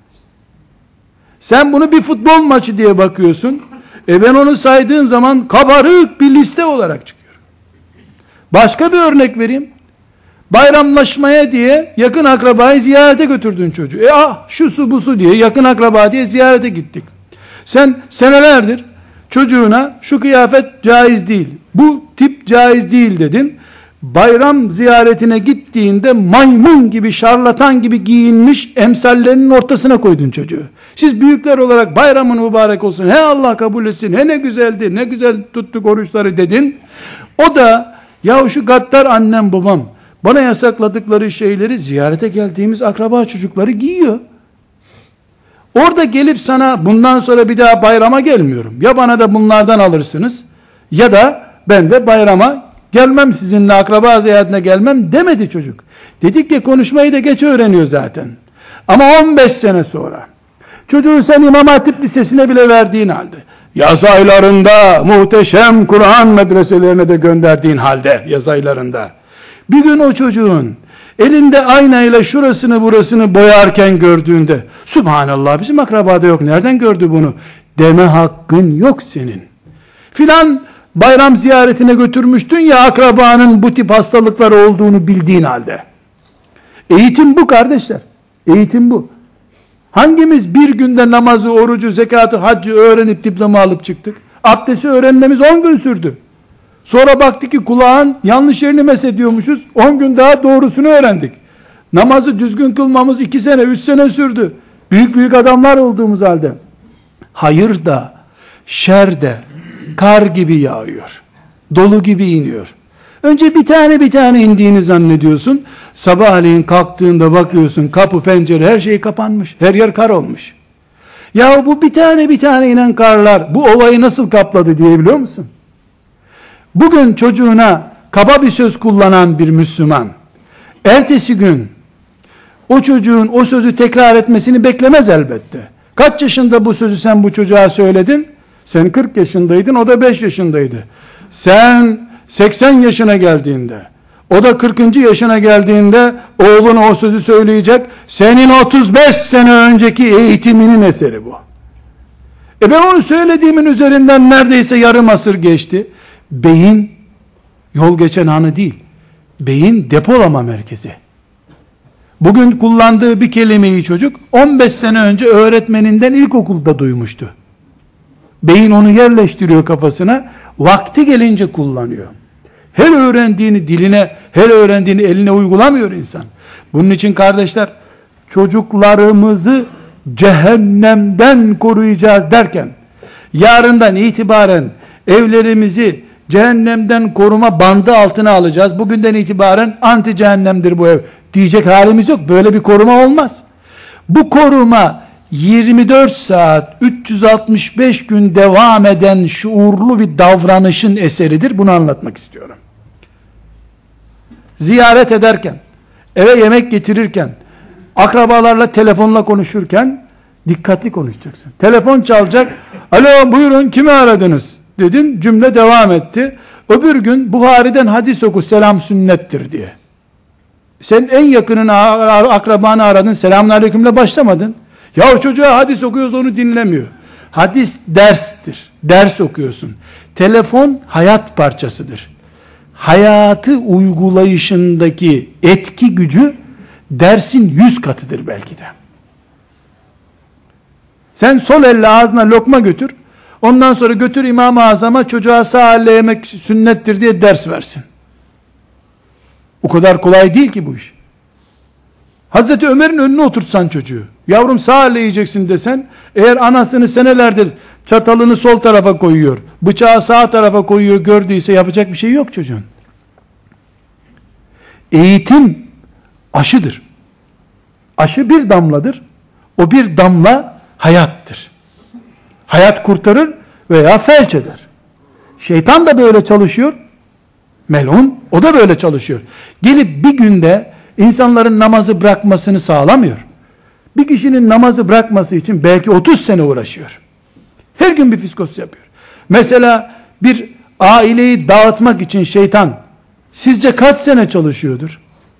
Sen bunu bir futbol maçı diye bakıyorsun. E ben onu saydığım zaman kabarık bir liste olarak çıkıyor. Başka bir örnek vereyim. Bayramlaşmaya diye yakın akrabayı ziyarete götürdün çocuğu. E ah şu su bu su diye yakın akraba diye ziyarete gittik. Sen senelerdir çocuğuna şu kıyafet caiz değil, bu tip caiz değil dedin. Bayram ziyaretine gittiğinde maymun gibi, şarlatan gibi giyinmiş emsallerinin ortasına koydun çocuğu. Siz büyükler olarak bayramın mübarek olsun, he Allah kabul etsin, he ne güzeldi, ne güzel tuttuk oruçları dedin. O da ya şu gaddar annem babam bana yasakladıkları şeyleri ziyarete geldiğimiz akraba çocukları giyiyor. Orada gelip sana bundan sonra bir daha bayrama gelmiyorum, ya bana da bunlardan alırsınız ya da ben de bayrama gelmem, sizinle akraba ziyaretine gelmem demedi çocuk. Dedik ki konuşmayı da geç öğreniyor zaten. Ama on beş sene sonra çocuğu sen İmam Hatip Lisesi'ne bile verdiğin halde, yaz aylarında muhteşem Kur'an medreselerine de gönderdiğin halde, yaz aylarında bir gün o çocuğun elinde aynayla şurasını burasını boyarken gördüğünde, Subhanallah bizim akrabada yok, nereden gördü bunu deme hakkın yok senin. Filan bayram ziyaretine götürmüştün ya akrabanın bu tip hastalıkları olduğunu bildiğin halde. Eğitim bu kardeşler. Eğitim bu. Hangimiz bir günde namazı, orucu, zekatı, haccı öğrenip diploma alıp çıktık? Abdesti öğrenmemiz on gün sürdü. Sonra baktık ki kulağın yanlış yerini mesediyormuşuz. on gün daha doğrusunu öğrendik. Namazı düzgün kılmamız iki sene, üç sene sürdü. Büyük büyük adamlar olduğumuz halde. Hayır da, şer de, kar gibi yağıyor. Dolu gibi iniyor. Önce bir tane bir tane indiğini zannediyorsun. Sabahleyin kalktığında bakıyorsun kapı pencere her şey kapanmış. Her yer kar olmuş. Ya bu bir tane bir tane inen karlar bu ovayı nasıl kapladı diyebiliyor musun? Bugün çocuğuna kaba bir söz kullanan bir Müslüman, ertesi gün o çocuğun o sözü tekrar etmesini beklemez elbette. Kaç yaşında bu sözü sen bu çocuğa söyledin? Sen kırk yaşındaydın, o da beş yaşındaydı. Sen seksen yaşına geldiğinde, o da kırkıncı yaşına geldiğinde oğluna o sözü söyleyecek. Senin otuz beş sene önceki eğitiminin eseri bu. E ben onu söylediğimin üzerinden neredeyse yarım asır geçti. Beyin yol geçen hanı değil. Beyin depolama merkezi. Bugün kullandığı bir kelimeyi çocuk on beş sene önce öğretmeninden ilkokulda duymuştu. Beyin onu yerleştiriyor kafasına. Vakti gelince kullanıyor. Her öğrendiğini diline, her öğrendiğini eline uygulamıyor insan. Bunun için kardeşler, çocuklarımızı cehennemden koruyacağız derken, yarından itibaren evlerimizi cehennemden koruma bandı altına alacağız. Bugünden itibaren anti cehennemdir bu ev diyecek halimiz yok. Böyle bir koruma olmaz. Bu koruma yirmi dört saat üç yüz altmış beş gün devam eden şuurlu bir davranışın eseridir. Bunu anlatmak istiyorum. Ziyaret ederken, eve yemek getirirken, akrabalarla telefonla konuşurken dikkatli konuşacaksın. Telefon çalacak. Alo buyurun kimi aradınız? Dedin, cümle devam etti. Öbür gün Buhari'den hadis oku, selam sünnettir diye. Sen en yakının akrabanı aradın, selamun aleykümle başlamadın. Ya çocuğa hadis okuyoruz, onu dinlemiyor. Hadis derstir. Ders okuyorsun. Telefon hayat parçasıdır. Hayatı uygulayışındaki etki gücü dersin yüz katıdır belki de. Sen sol elle ağzına lokma götür. Ondan sonra götür İmam-ı Azam'a çocuğa sağ elle yemek sünnettir diye ders versin. O kadar kolay değil ki bu iş. Hazreti Ömer'in önüne oturtsan çocuğu, yavrum sağ elle yiyeceksin desen, eğer anasını senelerdir çatalını sol tarafa koyuyor, bıçağı sağ tarafa koyuyor gördüyse yapacak bir şey yok çocuğun. Eğitim aşıdır. Aşı bir damladır. O bir damla hayattır. Hayat kurtarır veya felç eder. Şeytan da böyle çalışıyor. Melun, o da böyle çalışıyor. Gelip bir günde insanların namazı bırakmasını sağlamıyor. Bir kişinin namazı bırakması için belki otuz sene uğraşıyor. Her gün bir fiskos yapıyor. Mesela bir aileyi dağıtmak için şeytan sizce kaç sene çalışıyordur?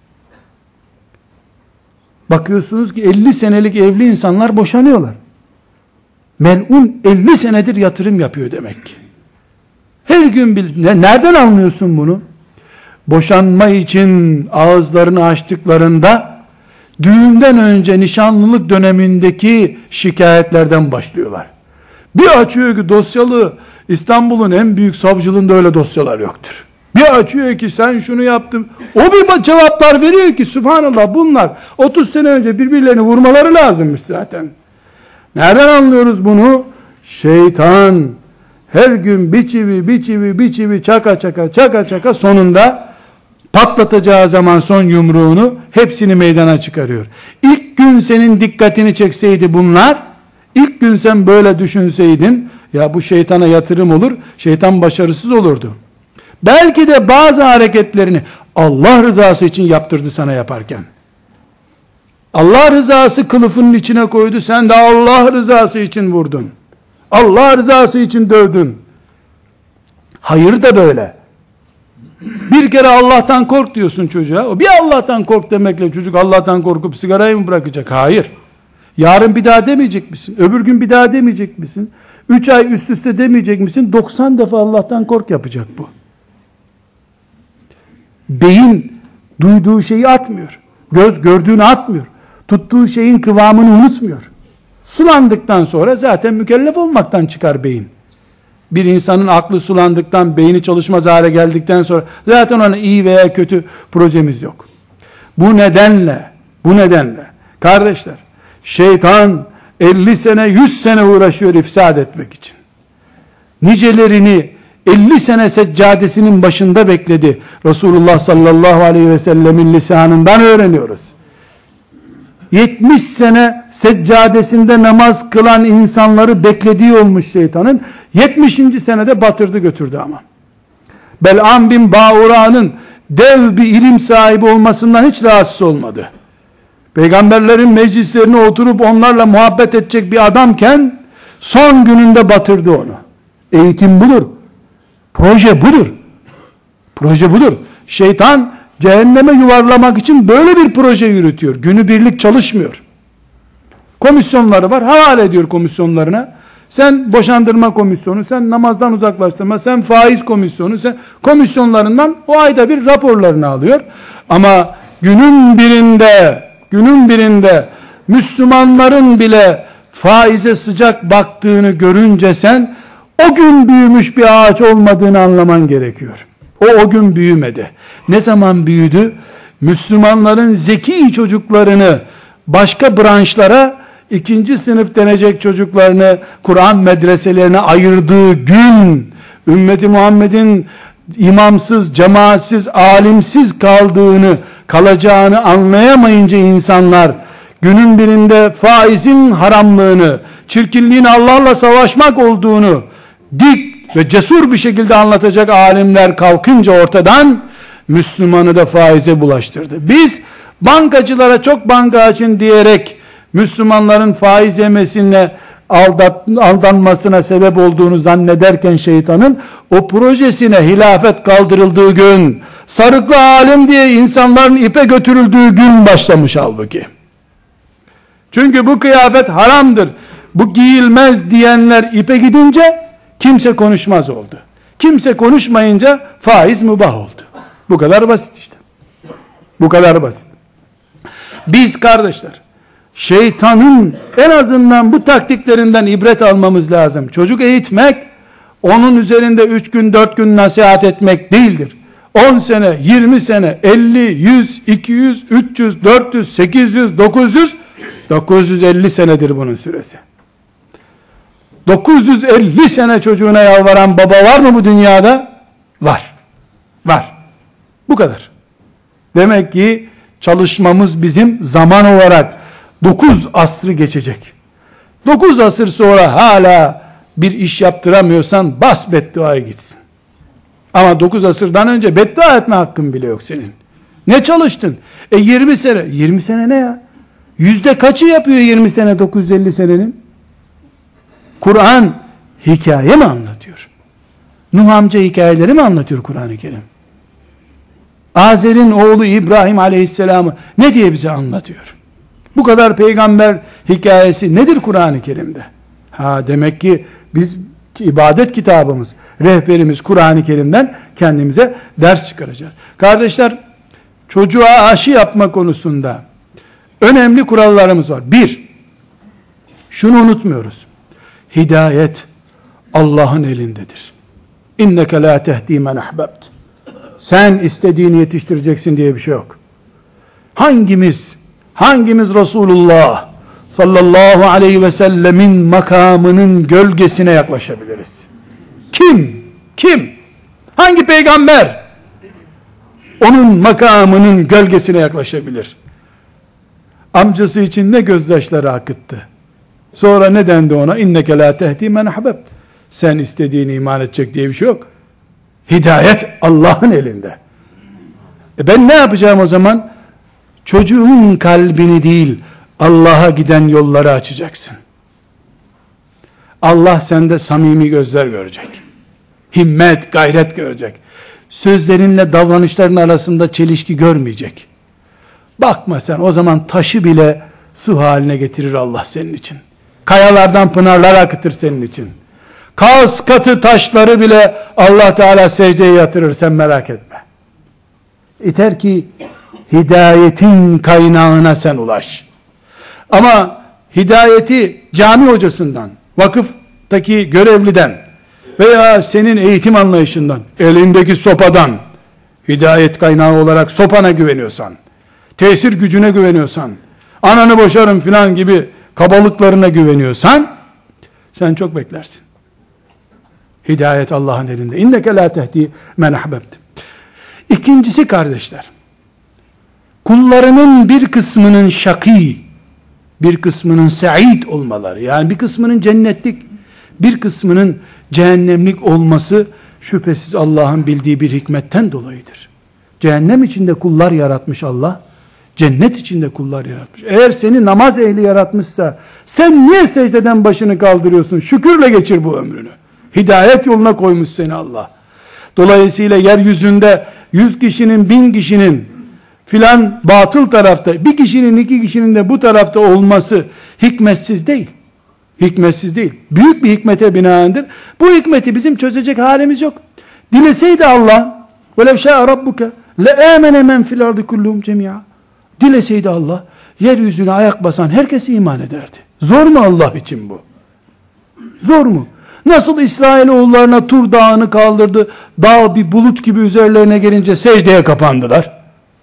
Bakıyorsunuz ki elli senelik evli insanlar boşanıyorlar. Melun elli senedir yatırım yapıyor demek ki. Her gün bir, nereden anlıyorsun bunu? Boşanma için ağızlarını açtıklarında düğünden önce nişanlılık dönemindeki şikayetlerden başlıyorlar. Bir açıyor ki dosyalı, İstanbul'un en büyük savcılığında öyle dosyalar yoktur. Bir açıyor ki sen şunu yaptın. O bir cevaplar veriyor ki subhanallah, bunlar otuz sene önce birbirlerini vurmaları lazımmış zaten. Nereden anlıyoruz bunu? Şeytan her gün bir çivi bir çivi bir çivi çaka çaka çaka çaka sonunda patlatacağı zaman son yumruğunu hepsini meydana çıkarıyor. İlk gün senin dikkatini çekseydi bunlar, ilk gün sen böyle düşünseydin, ya bu şeytana yatırım olur, şeytan başarısız olurdu. Belki de bazı hareketlerini Allah rızası için yaptırdı sana yaparken. Allah rızası kılıfının içine koydu, sen de Allah rızası için vurdun. Allah rızası için dövdün. Hayır da böyle. Bir kere Allah'tan kork diyorsun çocuğa. O bir Allah'tan kork demekle çocuk Allah'tan korkup sigarayı mı bırakacak? Hayır. Yarın bir daha demeyecek misin? Öbür gün bir daha demeyecek misin? Üç ay üst üste demeyecek misin? doksan defa Allah'tan kork yapacak bu. Beyin duyduğu şeyi atmıyor. Göz gördüğünü atmıyor. Tuttuğu şeyin kıvamını unutmuyor. Sulandıktan sonra zaten mükellef olmaktan çıkar beyin. Bir insanın aklı sulandıktan, beyni çalışmaz hale geldikten sonra zaten ona iyi veya kötü projemiz yok. Bu nedenle, bu nedenle kardeşler, şeytan elli sene, yüz sene uğraşıyor ifsad etmek için. Nicelerini elli sene seccadesinin başında bekledi. Resulullah sallallahu aleyhi ve sellemin lisanından öğreniyoruz. yetmiş sene seccadesinde namaz kılan insanları beklediği olmuş şeytanın. yetmişinci senede batırdı götürdü ama. Bel'am bin Ba'ura'nın dev bir ilim sahibi olmasından hiç rahatsız olmadı. Peygamberlerin meclislerine oturup onlarla muhabbet edecek bir adamken son gününde batırdı onu. Eğitim budur. Proje budur. Proje budur. Şeytan cehenneme yuvarlamak için böyle bir proje yürütüyor. Günübirlik çalışmıyor. Komisyonları var. Havale ediyor komisyonlarına. Sen boşandırma komisyonu, sen namazdan uzaklaştırma, sen faiz komisyonu, sen komisyonlarından o ayda bir raporlarını alıyor. Ama günün birinde, günün birinde Müslümanların bile faize sıcak baktığını görünce sen o gün büyümüş bir ağaç olmadığını anlaman gerekiyor. O o gün büyümedi. Ne zaman büyüdü? Müslümanların zeki çocuklarını başka branşlara, ikinci sınıf denecek çocuklarını Kur'an medreselerine ayırdığı gün, ümmeti Muhammed'in imamsız, cemaatsiz, alimsiz kaldığını, kalacağını anlayamayınca insanlar, günün birinde faizin haramlığını, çirkinliğin Allah'la savaşmak olduğunu dik ve cesur bir şekilde anlatacak alimler kalkınca ortadan, Müslümanı da faize bulaştırdı. Biz bankacılara çok banka açın diyerek Müslümanların faiz yemesine, aldat, aldanmasına sebep olduğunu zannederken şeytanın, o projesine hilafet kaldırıldığı gün, sarıklı alim diye insanların ipe götürüldüğü gün başlamış halbuki. Çünkü bu kıyafet haramdır, bu giyilmez diyenler ipe gidince kimse konuşmaz oldu. Kimse konuşmayınca faiz mübah oldu. Bu kadar basit işte. Bu kadar basit. Biz kardeşler, şeytanın en azından bu taktiklerinden ibret almamız lazım. Çocuk eğitmek, onun üzerinde üç gün dört gün nasihat etmek değildir. on sene, yirmi sene, elli, yüz, iki yüz, üç yüz, dört yüz, sekiz yüz, dokuz yüz, dokuz yüz elli senedir bunun süresi. dokuz yüz elli sene çocuğuna yalvaran baba var mı bu dünyada? Var. Var. Bu kadar. Demek ki çalışmamız bizim zaman olarak dokuz asrı geçecek. dokuz asır sonra hala bir iş yaptıramıyorsan bas bedduaya gitsin. Ama dokuz asırdan önce beddua etme hakkın bile yok senin. Ne çalıştın? E yirmi sene. yirmi sene ne ya? Yüzde kaçı yapıyor yirmi sene dokuz yüz elli senenin? Kur'an hikaye mi anlatıyor? Nuh amca hikayeleri mi anlatıyor Kur'an-ı Kerim? Azer'in oğlu İbrahim Aleyhisselam'ı ne diye bize anlatıyor? Bu kadar peygamber hikayesi nedir Kur'an-ı Kerim'de? Ha demek ki biz ibadet kitabımız, rehberimiz Kur'an-ı Kerim'den kendimize ders çıkaracağız. Kardeşler, çocuğa aşı yapma konusunda önemli kurallarımız var. Bir, şunu unutmuyoruz. Hidayet Allah'ın elindedir. İnneke la tehdi men ahbebt. Sen istediğini yetiştireceksin diye bir şey yok. Hangimiz, hangimiz Resulullah sallallahu aleyhi ve sellemin makamının gölgesine yaklaşabiliriz? Kim? Kim? Hangi peygamber onun makamının gölgesine yaklaşabilir? Amcası için ne gözyaşları akıttı. Sonra ne dendi ona? İnneke la tehdi men ahbeb. Sen istediğini iman edecek diye bir şey yok. Hidayet Allah'ın elinde. E ben ne yapacağım o zaman? Çocuğun kalbini değil, Allah'a giden yolları açacaksın. Allah sende samimi gözler görecek. Himmet, gayret görecek. Sözlerinle davranışların arasında çelişki görmeyecek. Bakma sen, o zaman taşı bile su haline getirir Allah senin için. Kayalardan pınarlar akıtır senin için. Kas katı taşları bile Allah Teala secdeye yatırır, sen merak etme. Yeter ki hidayetin kaynağına sen ulaş. Ama hidayeti cami hocasından, vakıftaki görevliden veya senin eğitim anlayışından, elindeki sopadan, hidayet kaynağı olarak sopana güveniyorsan, tesir gücüne güveniyorsan, ananı boşarım filan gibi kabalıklarına güveniyorsan, sen çok beklersin. Hidayet Allah'ın elinde. İnneke la tehdi men ahbebte. İkincisi kardeşler, kullarının bir kısmının şakî, bir kısmının sa'id olmaları, yani bir kısmının cennetlik, bir kısmının cehennemlik olması şüphesiz Allah'ın bildiği bir hikmetten dolayıdır. Cehennem içinde kullar yaratmış Allah, cennet içinde kullar yaratmış. Eğer seni namaz ehli yaratmışsa, sen niye secdeden başını kaldırıyorsun? Şükürle geçir bu ömrünü. Hidayet yoluna koymuş seni Allah. Dolayısıyla yeryüzünde yüz kişinin, bin kişinin filan batıl tarafta, bir kişinin, iki kişinin de bu tarafta olması hikmetsiz değil. Hikmetsiz değil. Büyük bir hikmete binaendir. Bu hikmeti bizim çözecek halimiz yok. Dileseydi Allah, وَلَوْ شَاءَ رَبُّكَ لَآمَنَ مَنْ فِي الْأَرْضِ كُلُّهُمْ جَمِيعًا. Dileseydi Allah, yeryüzüne ayak basan herkes iman ederdi. Zor mu Allah için bu? Zor mu? Nasıl İsrailoğullarına Tur Dağı'nı kaldırdı, dağ bir bulut gibi üzerlerine gelince secdeye kapandılar.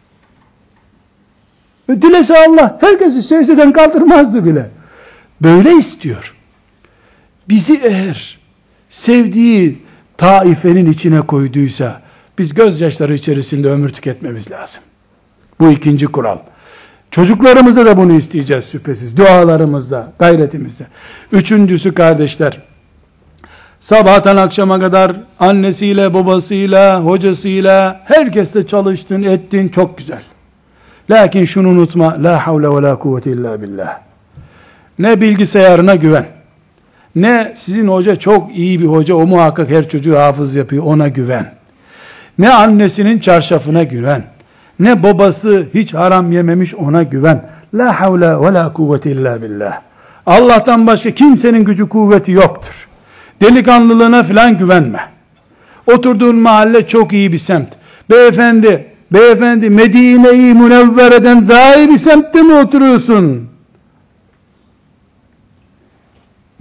E dilese Allah, herkesi secdeden kaldırmazdı bile. Böyle istiyor. Bizi eğer sevdiği taifenin içine koyduysa, biz gözyaşları içerisinde ömür tüketmemiz lazım. Bu ikinci kural. Çocuklarımıza da bunu isteyeceğiz şüphesiz. Dualarımızda, gayretimizde. Üçüncüsü kardeşler, sabahtan akşama kadar annesiyle, babasıyla, hocasıyla, herkesle çalıştın, ettin, çok güzel. Lakin şunu unutma, la havle ve la kuvvete illa billah. Ne bilgisayarına güven, ne sizin hoca çok iyi bir hoca, o muhakkak her çocuğu hafız yapıyor, ona güven. Ne annesinin çarşafına güven, ne babası hiç haram yememiş, ona güven. La havle ve la kuvvete illa billah. Allah'tan başka kimsenin gücü kuvveti yoktur. Delikanlılığına filan güvenme. Oturduğun mahalle çok iyi bir semt. Beyefendi, beyefendi Medine-i Münevvere'den daha iyi bir semtte mi oturuyorsun?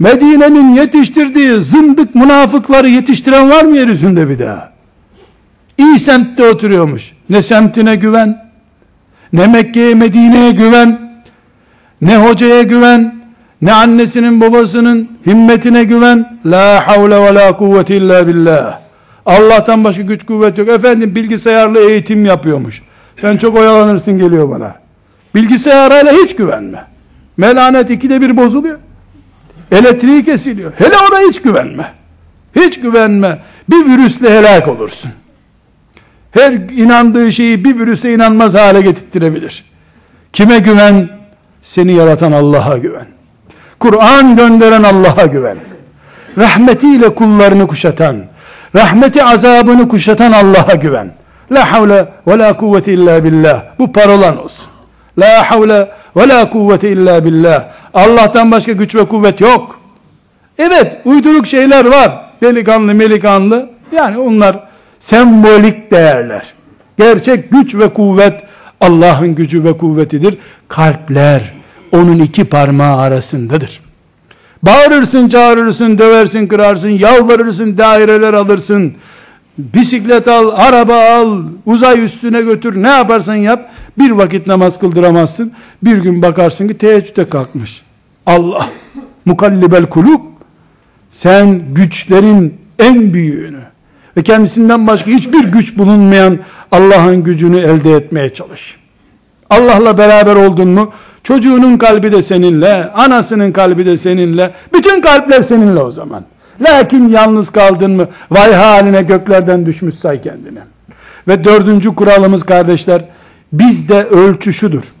Medine'nin yetiştirdiği zındık münafıkları yetiştiren var mı yeryüzünde bir daha? İyi semtte oturuyormuş. Ne semtine güven, ne Mekke'ye Medine'ye güven, ne hocaya güven, ne annesinin babasının himmetine güven. La havle ve la kuvvete illa billah. Allah'tan başka güç kuvvet yok. Efendim bilgisayarla eğitim yapıyormuş. Sen çok oyalanırsın geliyor bana. Bilgisayarıyla hiç güvenme. Melanet ikide bir bozuluyor. Elektriği kesiliyor. Hele ona hiç güvenme. Hiç güvenme. Bir virüsle helak olursun. Her inandığı şeyi bir virüse inanmaz hale getirtirebilir. Kime güven? Seni yaratan Allah'a güven. Kur'an gönderen Allah'a güven. Rahmetiyle kullarını kuşatan, rahmeti azabını kuşatan Allah'a güven. La havle ve la kuvvete illa billah. Bu parolan olsun. La havle ve la kuvvete illa billah. Allah'tan başka güç ve kuvvet yok. Evet, uyduruk şeyler var. Delikanlı, melikanlı. Yani onlar sembolik değerler. Gerçek güç ve kuvvet Allah'ın gücü ve kuvvetidir. Kalpler onun iki parmağı arasındadır. Bağırırsın, çağırırsın, döversin, kırarsın, yalvarırsın, daireler alırsın. Bisiklet al, araba al, uzay üstüne götür, ne yaparsan yap, bir vakit namaz kıldıramazsın. Bir gün bakarsın ki teheccüde kalkmış. Allah, mukallibel kulub, sen güçlerin en büyüğünü ve kendisinden başka hiçbir güç bulunmayan Allah'ın gücünü elde etmeye çalış. Allah'la beraber oldun mu, çocuğunun kalbi de seninle, anasının kalbi de seninle, bütün kalpler seninle o zaman. Lakin yalnız kaldın mı, vay haline, göklerden düşmüş say kendini. Ve dördüncü kuralımız kardeşler, bizde ölçü şudur.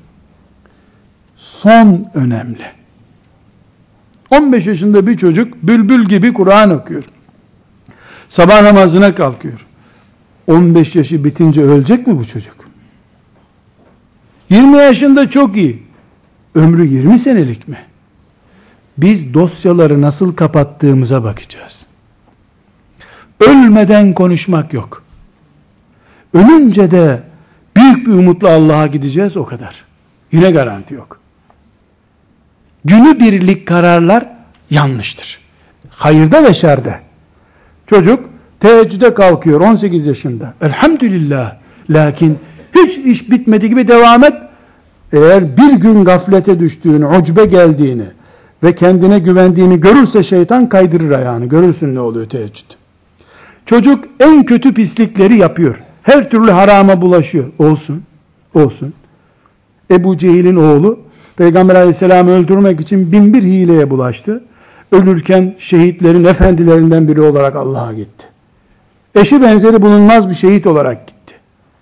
Son önemli. on beş yaşında bir çocuk bülbül gibi Kur'an okuyor. Sabah namazına kalkıyor. on beş yaşı bitince ölecek mi bu çocuk? yirmi yaşında çok iyi. Ömrü yirmi senelik mi? Biz dosyaları nasıl kapattığımıza bakacağız. Ölmeden konuşmak yok. Ölünce de büyük bir umutla Allah'a gideceğiz, o kadar. Yine garanti yok. Günübirlik kararlar yanlıştır. Hayırda ve şerde. Çocuk teheccüde kalkıyor on sekiz yaşında. Elhamdülillah. Lakin hiç iş bitmedi gibi devam et. Eğer bir gün gaflete düştüğünü, ucbe geldiğini ve kendine güvendiğini görürse şeytan kaydırır ayağını. Görürsün ne oluyor teheccüd. Çocuk en kötü pislikleri yapıyor. Her türlü harama bulaşıyor. Olsun. Olsun. Ebu Cehil'in oğlu Peygamber aleyhisselam'ı öldürmek için bin bir hileye bulaştı. Ölürken şehitlerin efendilerinden biri olarak Allah'a gitti. Eşi benzeri bulunmaz bir şehit olarak gitti.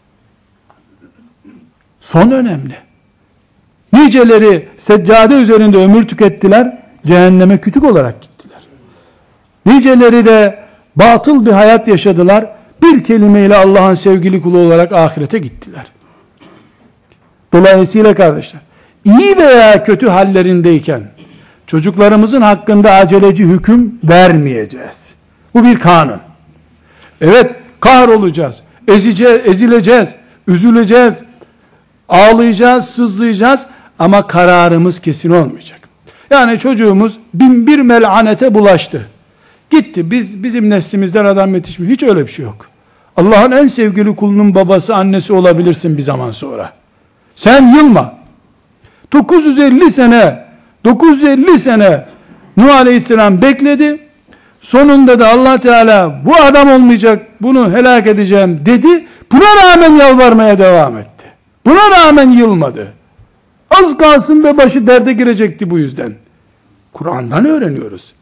Son önemli. Niceleri seccade üzerinde ömür tükettiler, cehenneme kütük olarak gittiler. Niceleri de batıl bir hayat yaşadılar, bir kelimeyle Allah'ın sevgili kulu olarak ahirete gittiler. Dolayısıyla kardeşler, iyi veya kötü hallerindeyken çocuklarımızın hakkında aceleci hüküm vermeyeceğiz. Bu bir kanun. Evet, kahrolacağız, ezeceğiz, ezileceğiz, üzüleceğiz, ağlayacağız, sızlayacağız ama kararımız kesin olmayacak. Yani çocuğumuz bin bir melanete bulaştı. Gitti, biz bizim neslimizden adam yetişmiyor. Hiç öyle bir şey yok. Allah'ın en sevgili kulunun babası, annesi olabilirsin bir zaman sonra. Sen yılma. dokuz yüz elli sene dokuz yüz elli sene Nuh Aleyhisselam bekledi. Sonunda da Allah Teala bu adam olmayacak, bunu helak edeceğim dedi. Buna rağmen yalvarmaya devam etti. Buna rağmen yılmadı. Az kalsın da başı derde girecekti bu yüzden. Kur'an'dan öğreniyoruz.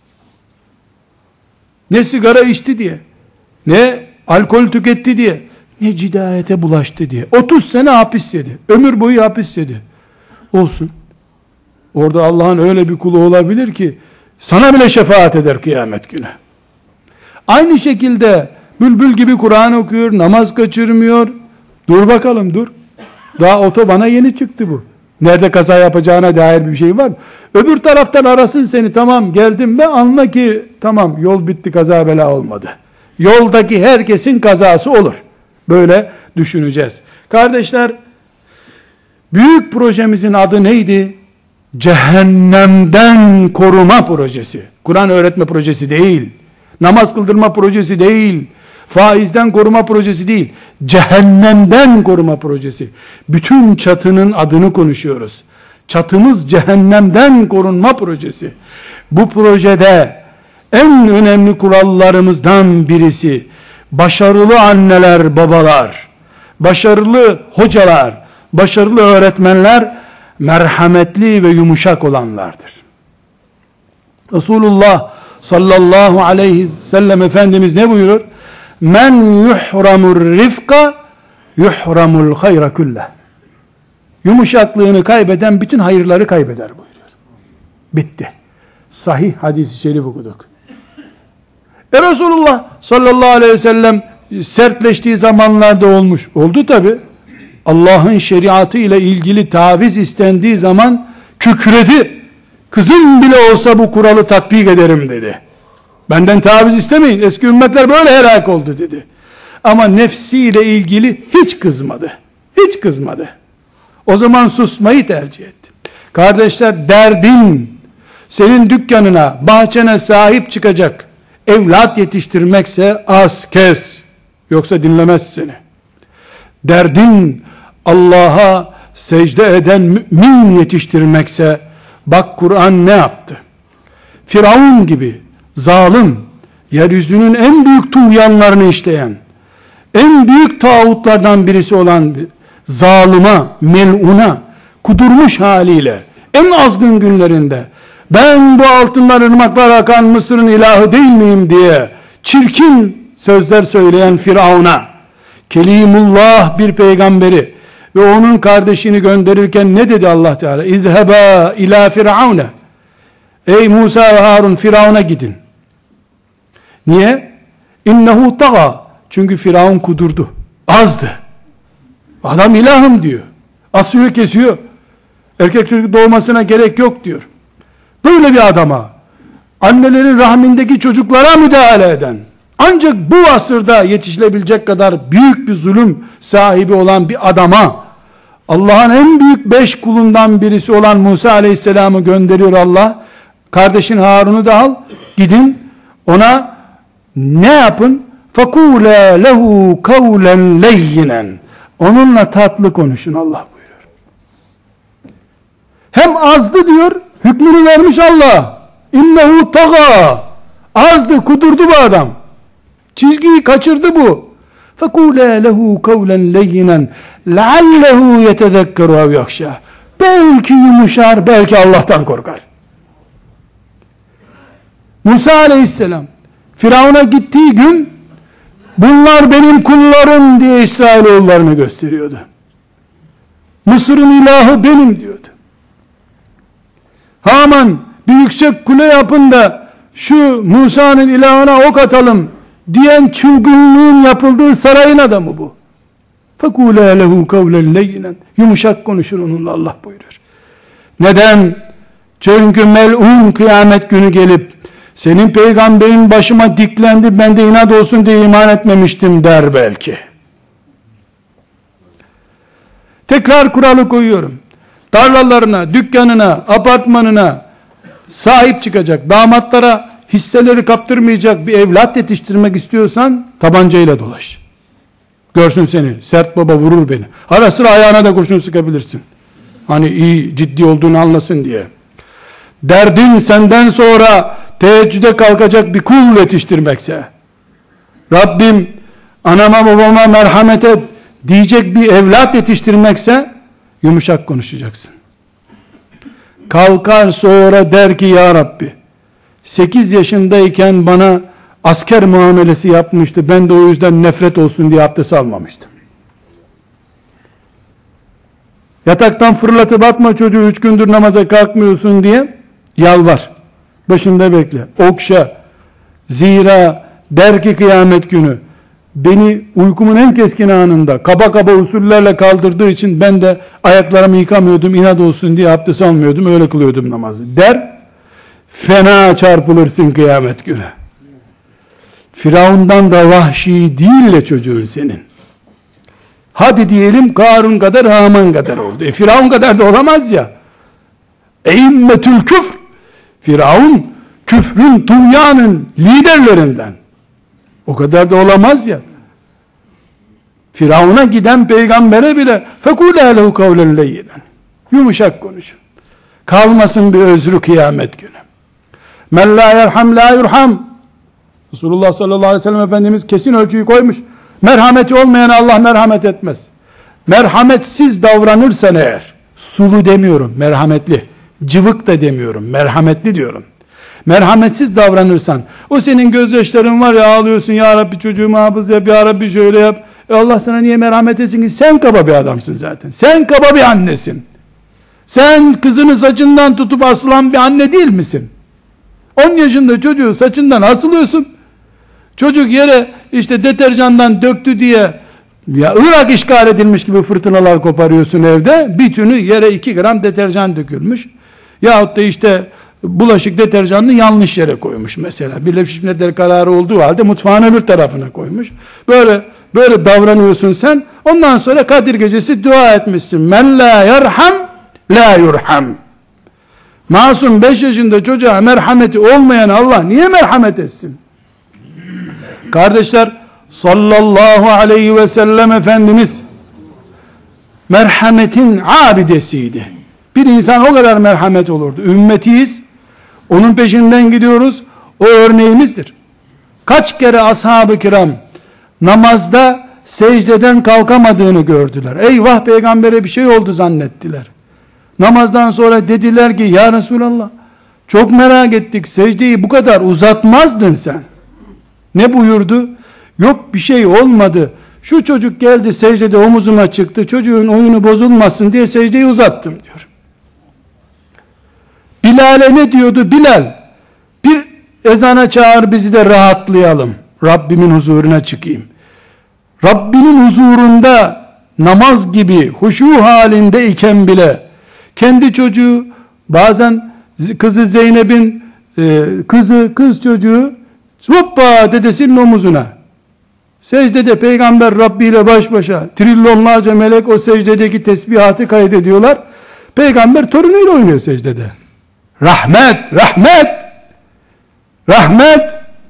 Ne sigara içti diye, ne alkol tüketti diye, ne cidayete bulaştı diye. otuz sene hapis yedi. Ömür boyu hapis yedi. Olsun. Orada Allah'ın öyle bir kulu olabilir ki sana bile şefaat eder kıyamet günü. Aynı şekilde bülbül gibi Kur'an okuyor, namaz kaçırmıyor. Dur bakalım dur. Daha otobana yeni çıktı bu. Nerede kaza yapacağına dair bir şey var mı? Öbür taraftan arasın seni, tamam geldim ve anla ki tamam yol bitti, kaza bela olmadı. Yoldaki herkesin kazası olur. Böyle düşüneceğiz. Kardeşler, büyük projemizin adı neydi? Cehennemden koruma projesi. Kur'an öğretme projesi değil. Namaz kıldırma projesi değil. Faizden koruma projesi değil, cehennemden koruma projesi. Bütün çatının adını konuşuyoruz. Çatımız cehennemden korunma projesi. Bu projede en önemli kurallarımızdan birisi, başarılı anneler, babalar, başarılı hocalar, başarılı öğretmenler, merhametli ve yumuşak olanlardır. Resulullah sallallahu aleyhi ve sellem Efendimiz ne buyurur? Men yuhramur rifka yuhramul hayra kulleh. Yumuşaklığını kaybeden bütün hayırları kaybeder buyuruyor. Bitti. Sahih hadis-i şerif okuduk. E Resulullah sallallahu aleyhi ve sellem sertleştiği zamanlarda olmuş. Oldu tabi. Allah'ın şeriatı ile ilgili taviz istendiği zaman kükredi. Kızım bile olsa bu kuralı tatbik ederim dedi. Benden taviz istemeyin. Eski ümmetler böyle helak oldu dedi. Ama nefsiyle ilgili hiç kızmadı. Hiç kızmadı. O zaman susmayı tercih etti. Kardeşler, derdin senin dükkanına, bahçene sahip çıkacak evlat yetiştirmekse az kes. Yoksa dinlemez seni. Derdin Allah'a secde eden mümin yetiştirmekse, bak Kur'an ne yaptı? Firavun gibi zalim, yeryüzünün en büyük tuğyanlarını işleyen, en büyük tağutlardan birisi olan zalıma, meluna, kudurmuş haliyle en azgın günlerinde ben bu altınlar ırmaklar akan Mısır'ın ilahı değil miyim diye çirkin sözler söyleyen Firavun'a, Kelimullah bir peygamberi ve onun kardeşini gönderirken ne dedi Allah Teala? İzheba ila firavune. Ey Musa ve Harun, Firavun'a gidin. Niye? İnnehu taga. Çünkü Firavun kudurdu. Azdı. Adam ilahım diyor. Asıyor kesiyor. Erkek çocuk doğmasına gerek yok diyor. Böyle bir adama, annelerin rahmindeki çocuklara müdahale eden, ancak bu asırda yetişilebilecek kadar büyük bir zulüm sahibi olan bir adama, Allah'ın en büyük beş kulundan birisi olan Musa aleyhisselamı gönderiyor Allah. Kardeşin Harun'u da al, gidin ona ne yapın? فَقُولَا لَهُ قَوْلًا لَيِّنًا. Onunla tatlı konuşun Allah buyuruyor. Hem azdı diyor, hükmünü vermiş Allah. İnnehu taga. Azdı, kudurdu bu adam. Çizgiyi kaçırdı bu. فَقُولَا لَهُ قَوْلًا لَيِّنًا لَعَلَّهُ يَتَذَكَّرُ اَوْ يَخْشَى. Belki yumuşar, belki Allah'tan korkar. Musa aleyhisselam Firavun'a gittiği gün bunlar benim kullarım diye İsrailoğullarını gösteriyordu. Mısır'ın ilahı benim diyordu. Haman bir yüksek kule yapın da şu Musa'nın ilahına ok atalım diyen çılgınlığın yapıldığı sarayın adamı bu. فَقُولَا لَهُ قَوْلًا لَيِّنًا. Yumuşak konuşun onunla Allah buyuruyor. Neden? Çünkü mel'un kıyamet günü gelip senin peygamberin başıma diklendi, ben de inat olsun diye iman etmemiştim der belki. Tekrar kuralı koyuyorum. Tarlalarına, dükkanına, apartmanına sahip çıkacak, damatlara hisseleri kaptırmayacak bir evlat yetiştirmek istiyorsan tabancayla dolaş. Görsün seni, sert baba vurur beni. Ara sıra ayağına da kurşun sıkabilirsin. Hani iyi, ciddi olduğunu anlasın diye. Derdin senden sonra teheccüde kalkacak bir kul yetiştirmekse, Rabbim anama babama merhamet et diyecek bir evlat yetiştirmekse, yumuşak konuşacaksın. Kalkar sonra der ki ya Rabbi, sekiz yaşındayken bana asker muamelesi yapmıştı, ben de o yüzden nefret olsun diye abdest almamıştım. Yataktan fırlatıp atma çocuğu, üç gündür namaza kalkmıyorsun diye yalvar. Başında bekle, okşa. Zira der ki kıyamet günü, beni uykumun en keskin anında kaba kaba usullerle kaldırdığı için ben de ayaklarımı yıkamıyordum, inat olsun diye abdest almıyordum, öyle kılıyordum namazı der. Fena çarpılırsın kıyamet günü. Firavundan da vahşi değil de çocuğun senin. Hadi diyelim Karun kadar, Haman kadar oldu. E Firavun kadar da olamaz ya. Eimmetül küfr. Firavun küfrün, tuğyanın liderlerinden. O kadar da olamaz ya. Firavun'a giden peygambere bile فَقُولَا لَهُ قَوْلًا لَيِّنًا yumuşak konuşun. Kalmasın bir özrü kıyamet günü. مَنْ لَا يَرْحَمْ لَا يُرْحَمْ Resulullah sallallahu aleyhi ve sellem Efendimiz kesin ölçüyü koymuş. Merhameti olmayan Allah merhamet etmez. Merhametsiz davranırsan eğer, sulu demiyorum, merhametli. Cıvık da demiyorum, merhametli diyorum. Merhametsiz davranırsan, o senin gözyaşların var ya, ağlıyorsun, ya Rabbi çocuğumu hafız yap, ya Rabbi şöyle yap. E Allah sana niye merhamet etsin ki? Sen kaba bir adamsın zaten. Sen kaba bir annesin. Sen kızını saçından tutup asılan bir anne değil misin? on yaşında çocuğu saçından asılıyorsun. Çocuk yere işte deterjandan döktü diye ya Irak işgal edilmiş gibi fırtınalar koparıyorsun evde. Bir tünü yere iki gram deterjan dökülmüş. Yahut da işte bulaşık deterjanını yanlış yere koymuş mesela. Birleşmiş Milletler kararı olduğu halde mutfağın öbür tarafına koymuş. Böyle böyle davranıyorsun sen. Ondan sonra Kadir gecesi dua etmişsin. Men la yerham la yurham. Masum beş yaşında çocuğa merhameti olmayan Allah niye merhamet etsin? Kardeşler, sallallahu aleyhi ve sellem Efendimiz merhametin abidesiydi. Bir insan o kadar merhamet olurdu. Ümmetiyiz. Onun peşinden gidiyoruz. O örneğimizdir. Kaç kere ashab-ı kiram namazda secdeden kalkamadığını gördüler. Eyvah, peygambere bir şey oldu zannettiler. Namazdan sonra dediler ki ya Resulallah, çok merak ettik, secdeyi bu kadar uzatmazdın sen. Ne buyurdu? Yok bir şey olmadı. Şu çocuk geldi secdede omuzuma çıktı. Çocuğun oyunu bozulmasın diye secdeyi uzattım diyor. Bilal'e ne diyordu? Bilal, bir ezana çağır bizi de rahatlayalım. Rabbimin huzuruna çıkayım. Rabbinin huzurunda namaz gibi huşu halinde iken bile kendi çocuğu, bazen kızı Zeynep'in e, kızı kız çocuğu hoppa dedesinin omuzuna, secdede peygamber Rabbi ile baş başa, trilyonlarca melek o secdedeki tesbihatı kaydediyorlar. Peygamber torunuyla oynuyor secdede. Rahmet, rahmet, rahmet,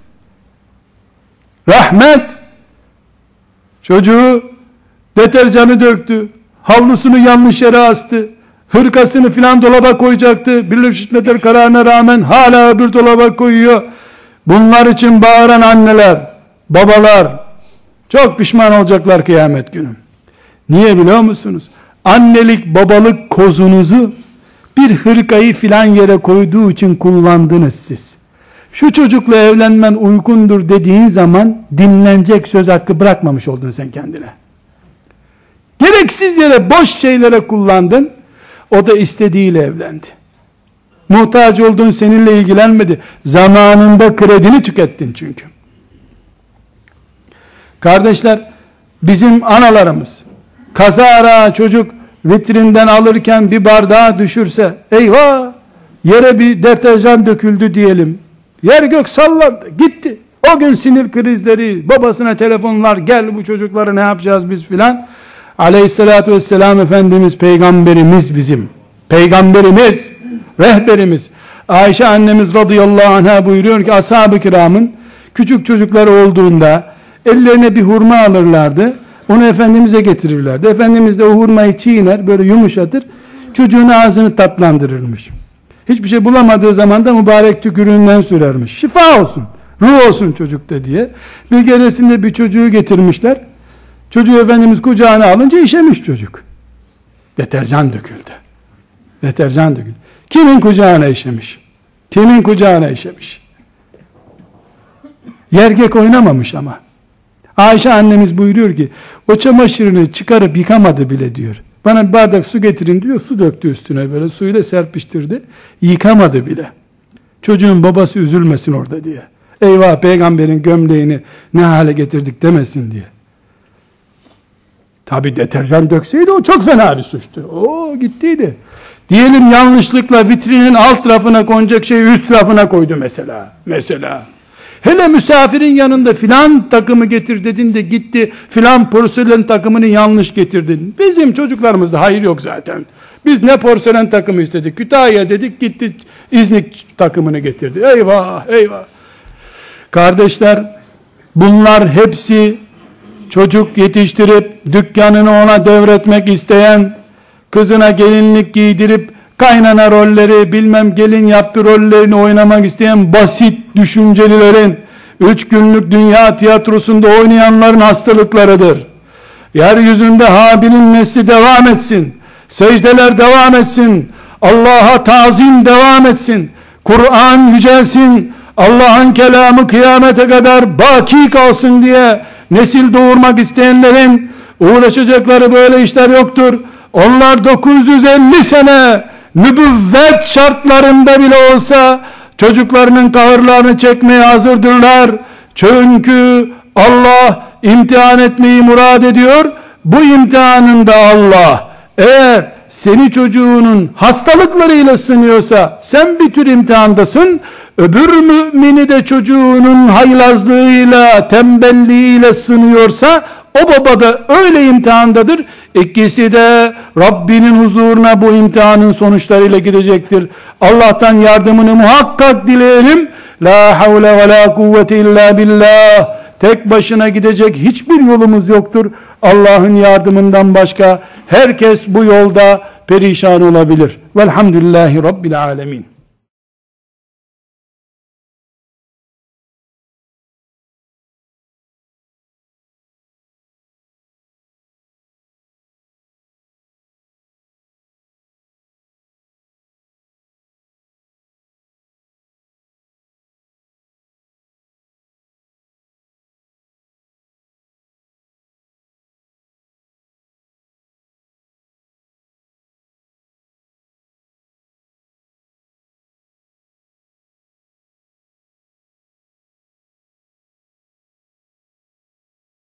rahmet. Çocuğu deterjanı döktü, havlusunu yanlış yere astı, hırkasını filan dolaba koyacaktı. Birleşmiş Milletler kararına rağmen hala öbür dolaba koyuyor. Bunlar için bağıran anneler, babalar çok pişman olacaklar kıyamet günü. Niye biliyor musunuz? Annelik, babalık kozunuzu bir hırkayı filan yere koyduğu için kullandınız siz. Şu çocukla evlenmen uygundur dediğin zaman dinlenecek söz hakkı bırakmamış oldun sen kendine. Gereksiz yere, boş şeylere kullandın. O da istediğiyle evlendi. Muhtaç olduğun seninle ilgilenmedi. Zamanında kredini tükettin çünkü. Kardeşler, bizim analarımız kazara çocuk vitrinden alırken bir bardağı düşürse, eyvah, yere bir deterjan döküldü diyelim. Yer gök sallandı, gitti. O gün sinir krizleri, babasına telefonlar, gel bu çocukları ne yapacağız biz filan. Aleyhissalatü vesselam Efendimiz peygamberimiz bizim. Peygamberimiz, rehberimiz. Ayşe annemiz radıyallahu anh'a buyuruyor ki ashab-ı kiramın küçük çocukları olduğunda ellerine bir hurma alırlardı. Onu Efendimiz'e getirirlerdi. Efendimiz de o hurmayı çiğner, böyle yumuşatır. Çocuğun ağzını tatlandırırmış. Hiçbir şey bulamadığı zaman da mübarek tükürüğünden sürermiş. Şifa olsun, ruh olsun çocukta diye. Bir keresinde bir çocuğu getirmişler. Çocuğu Efendimiz kucağına alınca işemiş çocuk. Deterjan döküldü. Deterjan döküldü. Kimin kucağına işemiş? Kimin kucağına işemiş? Yergek oynamamış ama. Ayşe annemiz buyuruyor ki, o çamaşırını çıkarıp yıkamadı bile diyor. Bana bir bardak su getirin diyor, su döktü üstüne, böyle suyla serpiştirdi. Yıkamadı bile. Çocuğun babası üzülmesin orada diye. Eyvah, peygamberin gömleğini ne hale getirdik demesin diye. Tabi deterjan dökseydi o çok fena bir suçtu. O gittiydi. Diyelim yanlışlıkla vitrinin alt rafına konacak şeyi üst rafına koydu mesela. Mesela. Hele misafirin yanında filan takımı getir dedin de gitti filan porselen takımını yanlış getirdin. Bizim çocuklarımızda hayır yok zaten. Biz ne porselen takımı istedik? Kütahya dedik, gitti İznik takımını getirdi. Eyvah eyvah. Kardeşler, Bunlar hepsi çocuk yetiştirip dükkanını ona devretmek isteyen, kızına gelinlik giydirip kaynana rolleri, bilmem gelin yaptı rollerini oynamak isteyen basit düşüncelilerin, üç günlük dünya tiyatrosunda oynayanların hastalıklarıdır. Yeryüzünde Habil'in nesli devam etsin, secdeler devam etsin, Allah'a tazim devam etsin, Kur'an yücelsin, Allah'ın kelamı kıyamete kadar baki kalsın diye nesil doğurmak isteyenlerin uğraşacakları böyle işler yoktur. Onlar dokuz yüz elli sene nübüvvet şartlarında bile olsa çocuklarının kahırlarını çekmeye hazırdırlar. Çünkü Allah imtihan etmeyi murad ediyor. Bu imtihanında Allah eğer seni çocuğunun hastalıklarıyla sınıyorsa sen bir tür imtihandasın. Öbür mümini de çocuğunun haylazlığıyla, tembelliğiyle sınıyorsa o baba da öyle imtihandadır. İkisi de Rabbinin huzuruna bu imtihanın sonuçlarıyla gidecektir. Allah'tan yardımını muhakkak dileyelim. La havle ve la kuvvete illa billah. Tek başına gidecek hiçbir yolumuz yoktur. Allah'ın yardımından başka herkes bu yolda perişan olabilir. Velhamdülillahi Rabbil alemin.